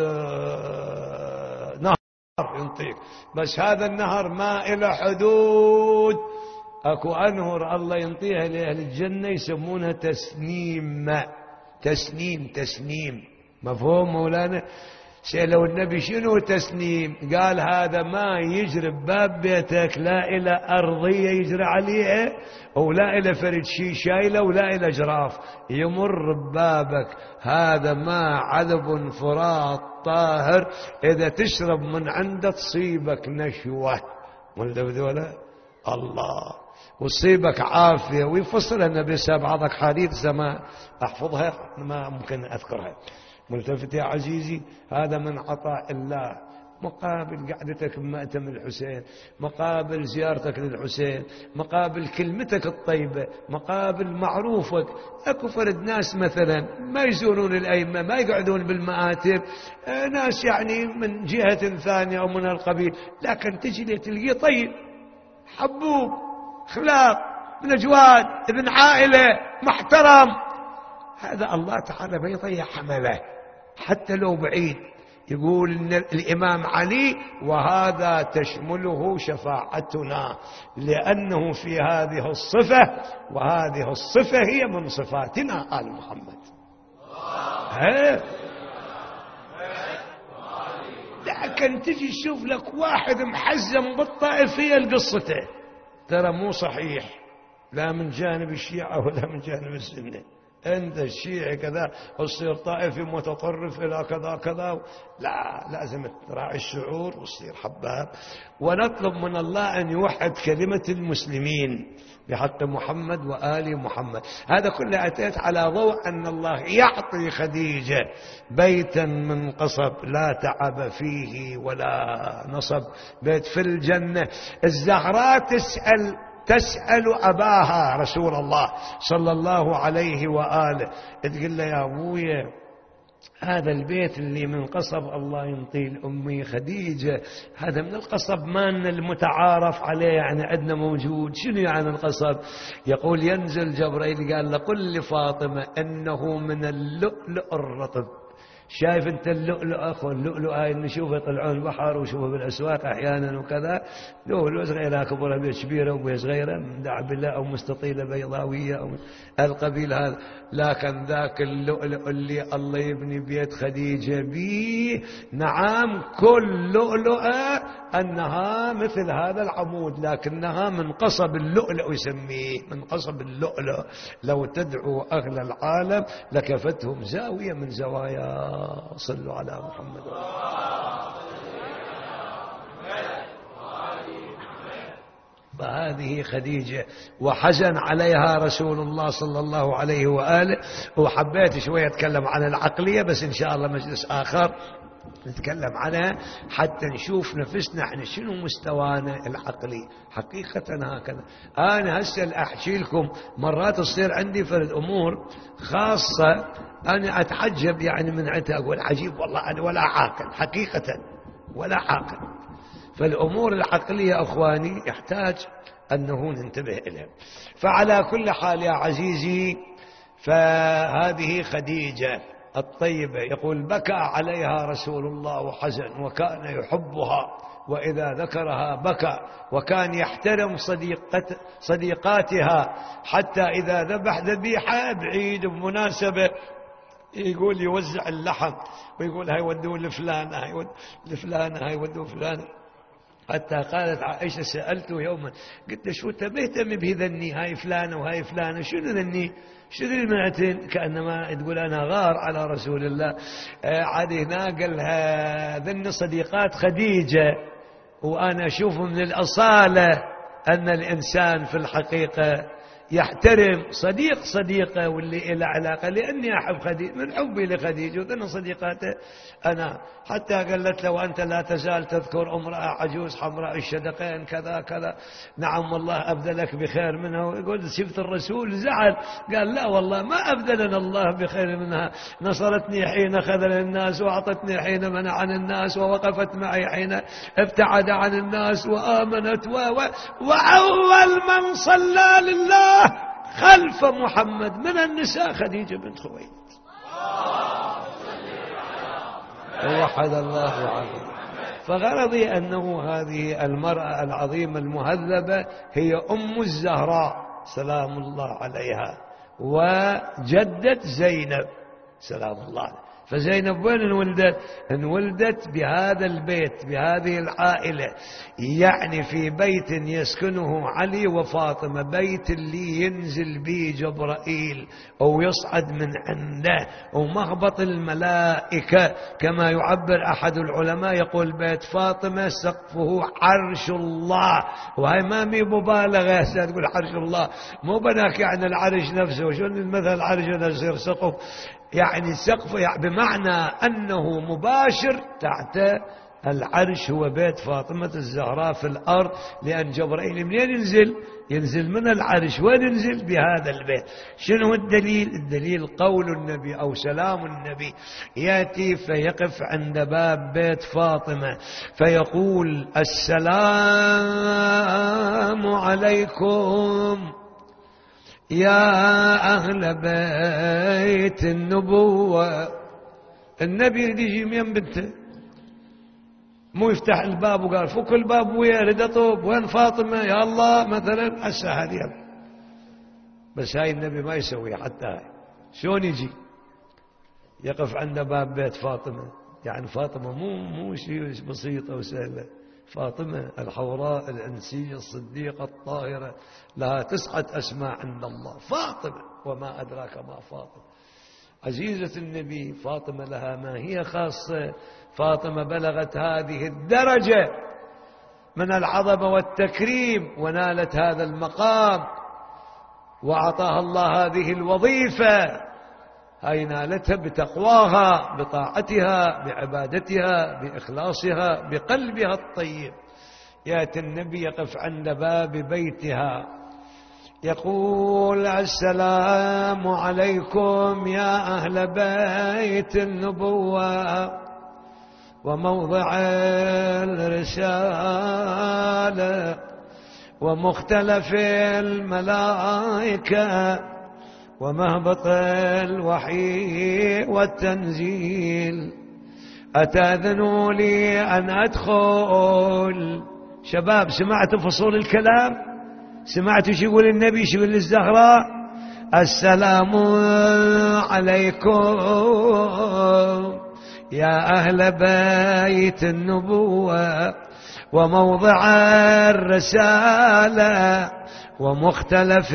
نهر ينطيك، بس هذا النهر ما إلى حدود. أكو أنهر الله ينطيها لأهل الجنة يسمونها تسنيم، تسنيم تسنيم، مفهوم مولانا؟ سألوا النبي شنو تسنيم؟ قال هذا ما يجري بباب بيتك، لا إلى أرضية يجري عليها ولا إلى فرد شي شايله ولا إلى جراف، يمر ببابك. هذا ما عذب فرات طاهر، إذا تشرب من عنده تصيبك نشوة ولا الله، وتصيبك عافية. ويفصل النبي بعض حديث ما أحفظها ما ممكن أذكرها. ملتفت يا عزيزي، هذا من عطاء الله، مقابل قعدتك بمأتم الحسين، مقابل زيارتك للحسين، مقابل كلمتك الطيبة، مقابل معروفك. اكو فرد ناس مثلا ما يزورون الأئمة، ما يقعدون بالمآتم، ناس يعني من جهة ثانية أو من القبيل، لكن تجي تلقيه طيب حبوب اخلاق من اجواد ابن عائلة محترم. هذا الله تعالى ما يضيع عمله حتى لو بعيد. يقول إن الإمام علي وهذا تشمله شفاعتنا، لأنه في هذه الصفة، وهذه الصفة هي من صفاتنا آل محمد. ها؟ لكن تجي تشوف لك واحد محزم بالطائفية لقصته، ترى مو صحيح، لا من جانب الشيعة ولا من جانب السنة. عند الشيعي كذا وتصير طائفي متطرف إلى كذا كذا، لا، لازم تراعي الشعور وتصير حباب. ونطلب من الله أن يوحد كلمة المسلمين بحق محمد وآل محمد. هذا كله أتيت على ضوء أن الله يعطي خديجة بيتا من قصب لا تعب فيه ولا نصب، بيت في الجنة. الزهراء تسأل تسأل أباها رسول الله صلى الله عليه وآله، تقول له يا أبويا هذا البيت اللي من قصب الله ينطي لأمي خديجة، هذا من القصب مالنا المتعارف عليه، يعني عندنا موجود. شنو يعني القصب؟ يقول ينزل جبريل قال له قل لفاطمة إنه من اللؤلؤ الرطب. شايف انت اللؤلؤ اخو اللؤلؤ هاي نشوفه يطلعون البحر وشوفه بالاسواق احيانا وكذا، لؤلؤ صغيره كبيره بيت كبيره وبيت صغيره مدعبله او مستطيله بيضاويه او القبيل هذا. لكن ذاك اللؤلؤ اللي الله يبني بيت خديجه به، نعم كل لؤلؤه انها مثل هذا العمود، لكنها من قصب اللؤلؤ يسميه، من قصب اللؤلؤ. لو تدعو اهل العالم لكفتهم زاويه من زوايا. صلوا على محمد. فهذه خديجة وحزن عليها رسول الله صلى الله عليه وآله. وحبيت شوية أتكلم عن العقلية، بس إن شاء الله مجلس آخر نتكلم عنها حتى نشوف نفسنا احنا شنو مستوانا العقلي حقيقة. هكذا أنا هسه أحكي لكم مرات تصير عندي فرد أمور خاصة أنا أتعجب يعني من عتها، أقول عجيب والله أنا ولا عاقل حقيقة ولا عاقل. فالأمور العقلية أخواني يحتاج أنه ننتبه إليها. فعلى كل حال يا عزيزي، فهذه خديجة الطيبة يقول بكى عليها رسول الله وحزن، وكان يحبها وإذا ذكرها بكى، وكان يحترم صديقت صديقاتها حتى إذا ذبح ذبيحة بعيد بمناسبة يقول يوزع اللحم ويقول هاي ودوه لفلانة هاي ود لفلانة هاي ودوه فلانة. حتى قالت عائشة سألته يوما قلت له شو انت مهتم بذني هاي فلانة وهاي فلانة، شنو ذني شنو المنعتين؟ كأنما تقول أنا غار على رسول الله. عاد هنا قال لها ذن صديقات خديجة، وأنا أشوف من الأصالة أن الإنسان في الحقيقة يحترم صديق صديقه واللي إلى علاقة، لأني أحب خديجة من حبي لخديجة وذن صديقاته أنا. حتى قالت له وأنت لا تزال تذكر امرأة عجوز حمراء الشدقين كذا كذا، نعم والله أبدلك بخير منها. ويقول شفت الرسول زعل قال لا والله ما أبدلنا الله بخير منها، نصرتني حين خذل الناس، وأعطتني حين منع عن الناس، ووقفت معي حين ابتعد عن الناس، وآمنت و... و... وأول من صلى لله خلف محمد من النساء خديجة بنت خويلد. ووحد الله عنه. فغرضي أنه هذه المرأة العظيمة المهذبة هي أم الزهراء سلام الله عليها، وجدة زينب سلام الله عليه. فزينب وين انولدت؟ انولدت بهذا البيت، بهذه العائلة، يعني في بيت يسكنه علي وفاطمة، بيت اللي ينزل به جبرائيل أو يصعد من عنده، ومهبط الملائكة كما يعبر أحد العلماء يقول بيت فاطمة سقفه عرش الله. وهي ما مي مبالغة تقول عرش الله، مو بناك يعني العرش نفسه، شلون المثل عرش يصير سقف، يعني سقف يعني بمعنى أنه مباشر تحت العرش، هو بيت فاطمة الزهراء في الأرض، لأن جبرائيل منين ينزل؟ ينزل من العرش. وين ينزل؟ بهذا البيت. شنو الدليل؟ الدليل قول النبي أو سلام النبي، يأتي فيقف عند باب بيت فاطمة فيقول السلام عليكم يا أهل بيت النبوة. النبي يجي من بنته، مو يفتح الباب وقال فك الباب ويا رد طوب وين فاطمة يا الله مثلا الساعة هذه، بس هاي النبي ما يسوي. حتى هاي شلون يجي يقف عند باب بيت فاطمة؟ يعني فاطمة مو مو شيء بسيطة وسهلة، فاطمة الحوراء الأنسية الصديقة الطاهرة لها تسعة أسماء عند الله، فاطمة وما أدراك ما فاطمة، عزيزة النبي. فاطمة لها ما هي خاصة، فاطمة بلغت هذه الدرجة من العظمة والتكريم ونالت هذا المقام وأعطاها الله هذه الوظيفة، هاي نالتها بتقواها، بطاعتها، بعبادتها، بإخلاصها، بقلبها الطيب. يأتي النبي يقف عند باب بيتها يقول السلام عليكم يا أهل بيت النبوة وموضع الرسالة ومختلف الملائكة ومهبط الوحي والتنزيل، أتأذنوا لي أن أدخل؟ شباب سمعتوا فصول الكلام؟ سمعتوا شو يقول النبي، شو يقول الزهراء؟ السلام عليكم يا أهل بيت النبوة وموضع الرسالة ومختلف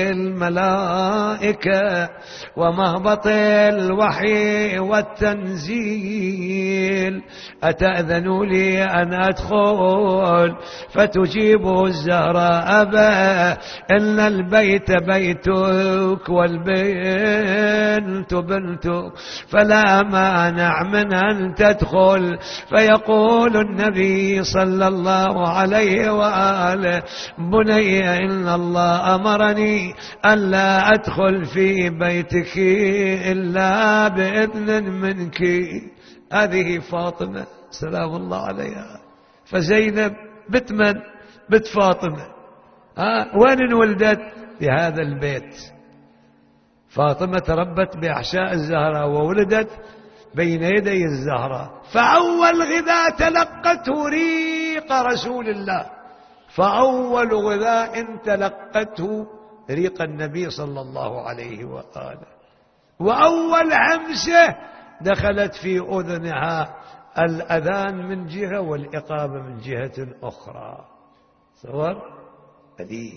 الملائكة ومهبط الوحي والتنزيل، أتأذنوا لي أن أدخل؟ فتجيب الزهراء أبا إن البيت بيتك والبنت بنتك فلا مانع من أن تدخل. فيقول النبي صلى الله عليه وآله بني إن الله أمرني أن لا أدخل في بيتك إلا بإذن منك. هذه فاطمة سلام الله عليها. فزينب بنت من؟ بنت فاطمة. ها وين انولدت؟ بهذا البيت. فاطمة تربت بأحشاء الزهراء وولدت بين يدي الزهراء، فأول غذاء تلقته ريق رسول الله، فأول غذاء تلقته ريق النبي صلى الله عليه وآله، وأول همسة دخلت في أذنها الأذان من جهة والإقامة من جهة أخرى. صور هذه.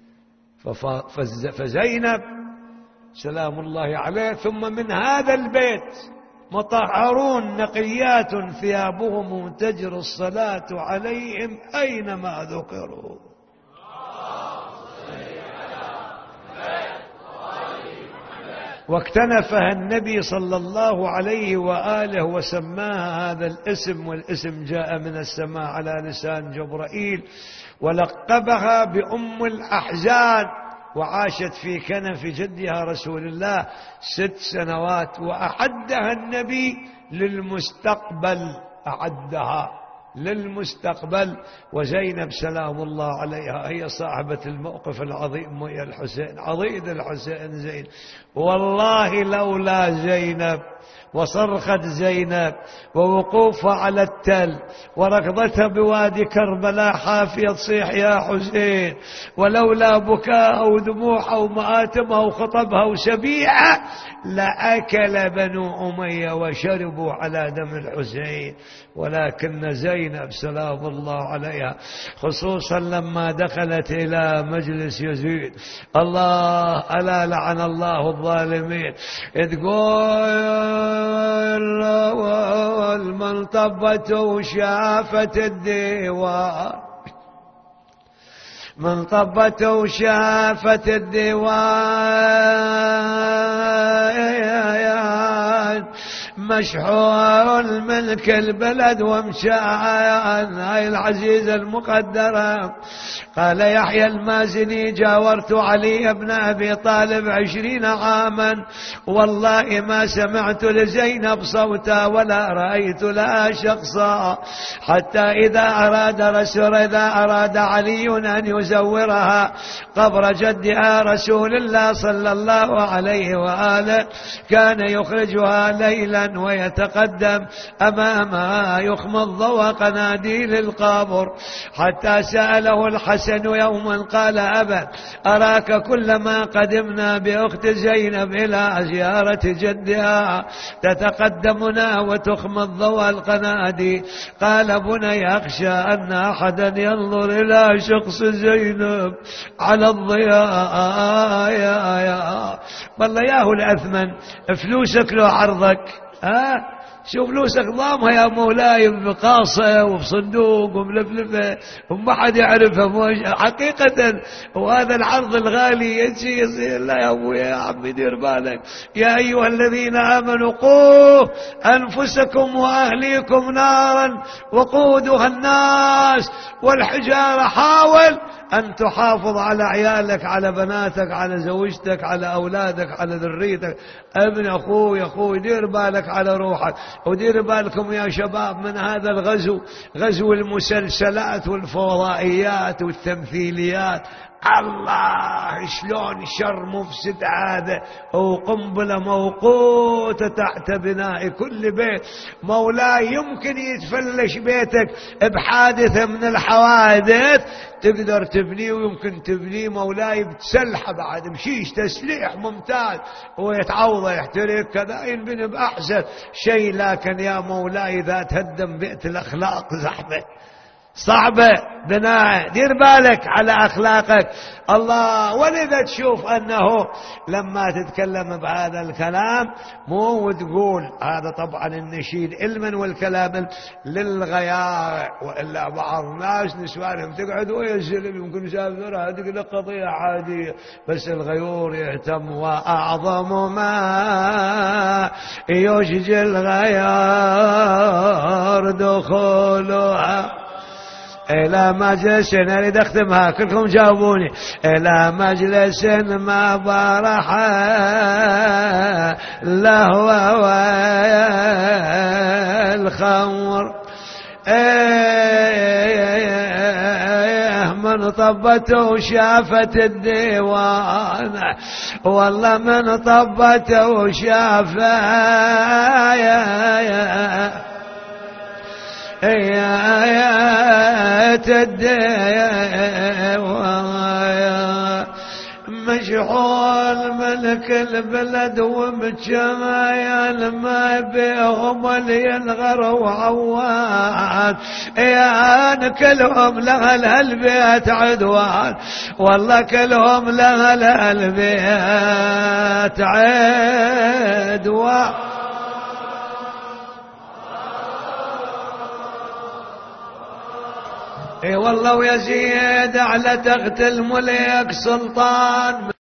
فزينب سلام الله عليه ثم من هذا البيت مطهرون نقيات ثيابهم تجري الصلاة عليهم أينما ذكروا. واكتنفها النبي صلى الله عليه وآله وسماها هذا الاسم، والاسم جاء من السماء على لسان جبرائيل، ولقبها بأم الأحزان، وعاشت في كنف جدها رسول الله ست سنوات، وأعدها النبي للمستقبل، أعدها للمستقبل. وزينب سلام الله عليها هي صاحبة الموقف العظيم وهي الحسين، عضيد الحسين زين. والله لولا زينب وصرخت زينب ووقوفها على التل وركضتها بوادي كربلاء حافية تصيح يا حسين، ولولا بكاء ودموعها ومآتمها وخطبها وسبيعة لأكل بنو أمية وشربوا على دم الحسين. ولكن زينب سلام الله عليها خصوصا لما دخلت إلى مجلس يزيد، الله ألا لعن الله الظالمين، تقول من طبت وشافت الديوان، من طبت وشافت الديوان مشحون ملك البلد ومشان. هاي العزيزة المقدرة. قال يحيى المازني جاورت علي بن أبي طالب عشرين عاما والله ما سمعت لزينب صوتا ولا رأيت لها شخصا، حتى إذا أراد رسول إذا أراد علي أن يزورها قبر جدها رسول الله صلى الله عليه وآله كان يخرجها ليلا ويتقدم أمامها يخمض ضوء قناديل القبر، حتى سأله الحسن يوما قال أبا أراك كلما قدمنا بأخت زينب إلى زيارة جدها تتقدمنا وتخمض ضوء القناديل، قال بني أخشى أن أحدا ينظر إلى شخص زينب على الضياء. يا يا والله ياهو الأثمن فلوسك لو عرضك، ها شوف فلوسك ضامها يا مولاي بقاصة وبصندوق وملفلفة وما حد يعرفها حقيقة. وهذا العرض الغالي يجي يصير لا يا أبويا يا عمي دير بالك. يا أيها الذين آمنوا قوا أنفسكم وأهليكم نارا وقودها الناس والحجارة. حاول أن تحافظ على عيالك، على بناتك، على زوجتك، على أولادك، على ذريتك. ابن أخوي أخوي دير بالك على روحك، ودير بالكم يا شباب من هذا الغزو، غزو المسلسلات والفضائيات والتمثيليات. الله شلون شر مفسد هذا، وقنبلة موقوتة تحت بناء كل بيت. مولاي يمكن يتفلش بيتك بحادثة من الحوادث تقدر تبنيه، ويمكن تبنيه مولاي بتسلحه بعد بشيش تسليح ممتاز ويتعوض يحترق كذا ينبني بأحسن شيء. لكن يا مولاي إذا تهدم بيت الأخلاق زحمة صعبة بناء، دير بالك على أخلاقك. الله ولذا تشوف أنه لما تتكلم بهذا الكلام مو وتقول هذا طبعا النشيد علما والكلام للغيار، وإلا بعض الناس نسوانهم تقعد ويزلم يمكن شافرها تقول قضية عادية، بس الغيور يهتم. وأعظم ما يشجي الغيار دخولها إلى مجلس، أريد أختمها كلكم جاوبوني، إلى مجلس ما برح لهو والخمر. من طبته وشافت الديوان، والله من طبته وشافت يا يا تديوان مشحون ملك البلد ومجايا ما بيهم اللي ينغروا عوان. يا كلهم لها البيت عدوان، والله كلهم لها البيت عدوان. اي والله ويزيد على تخت الملك سلطان.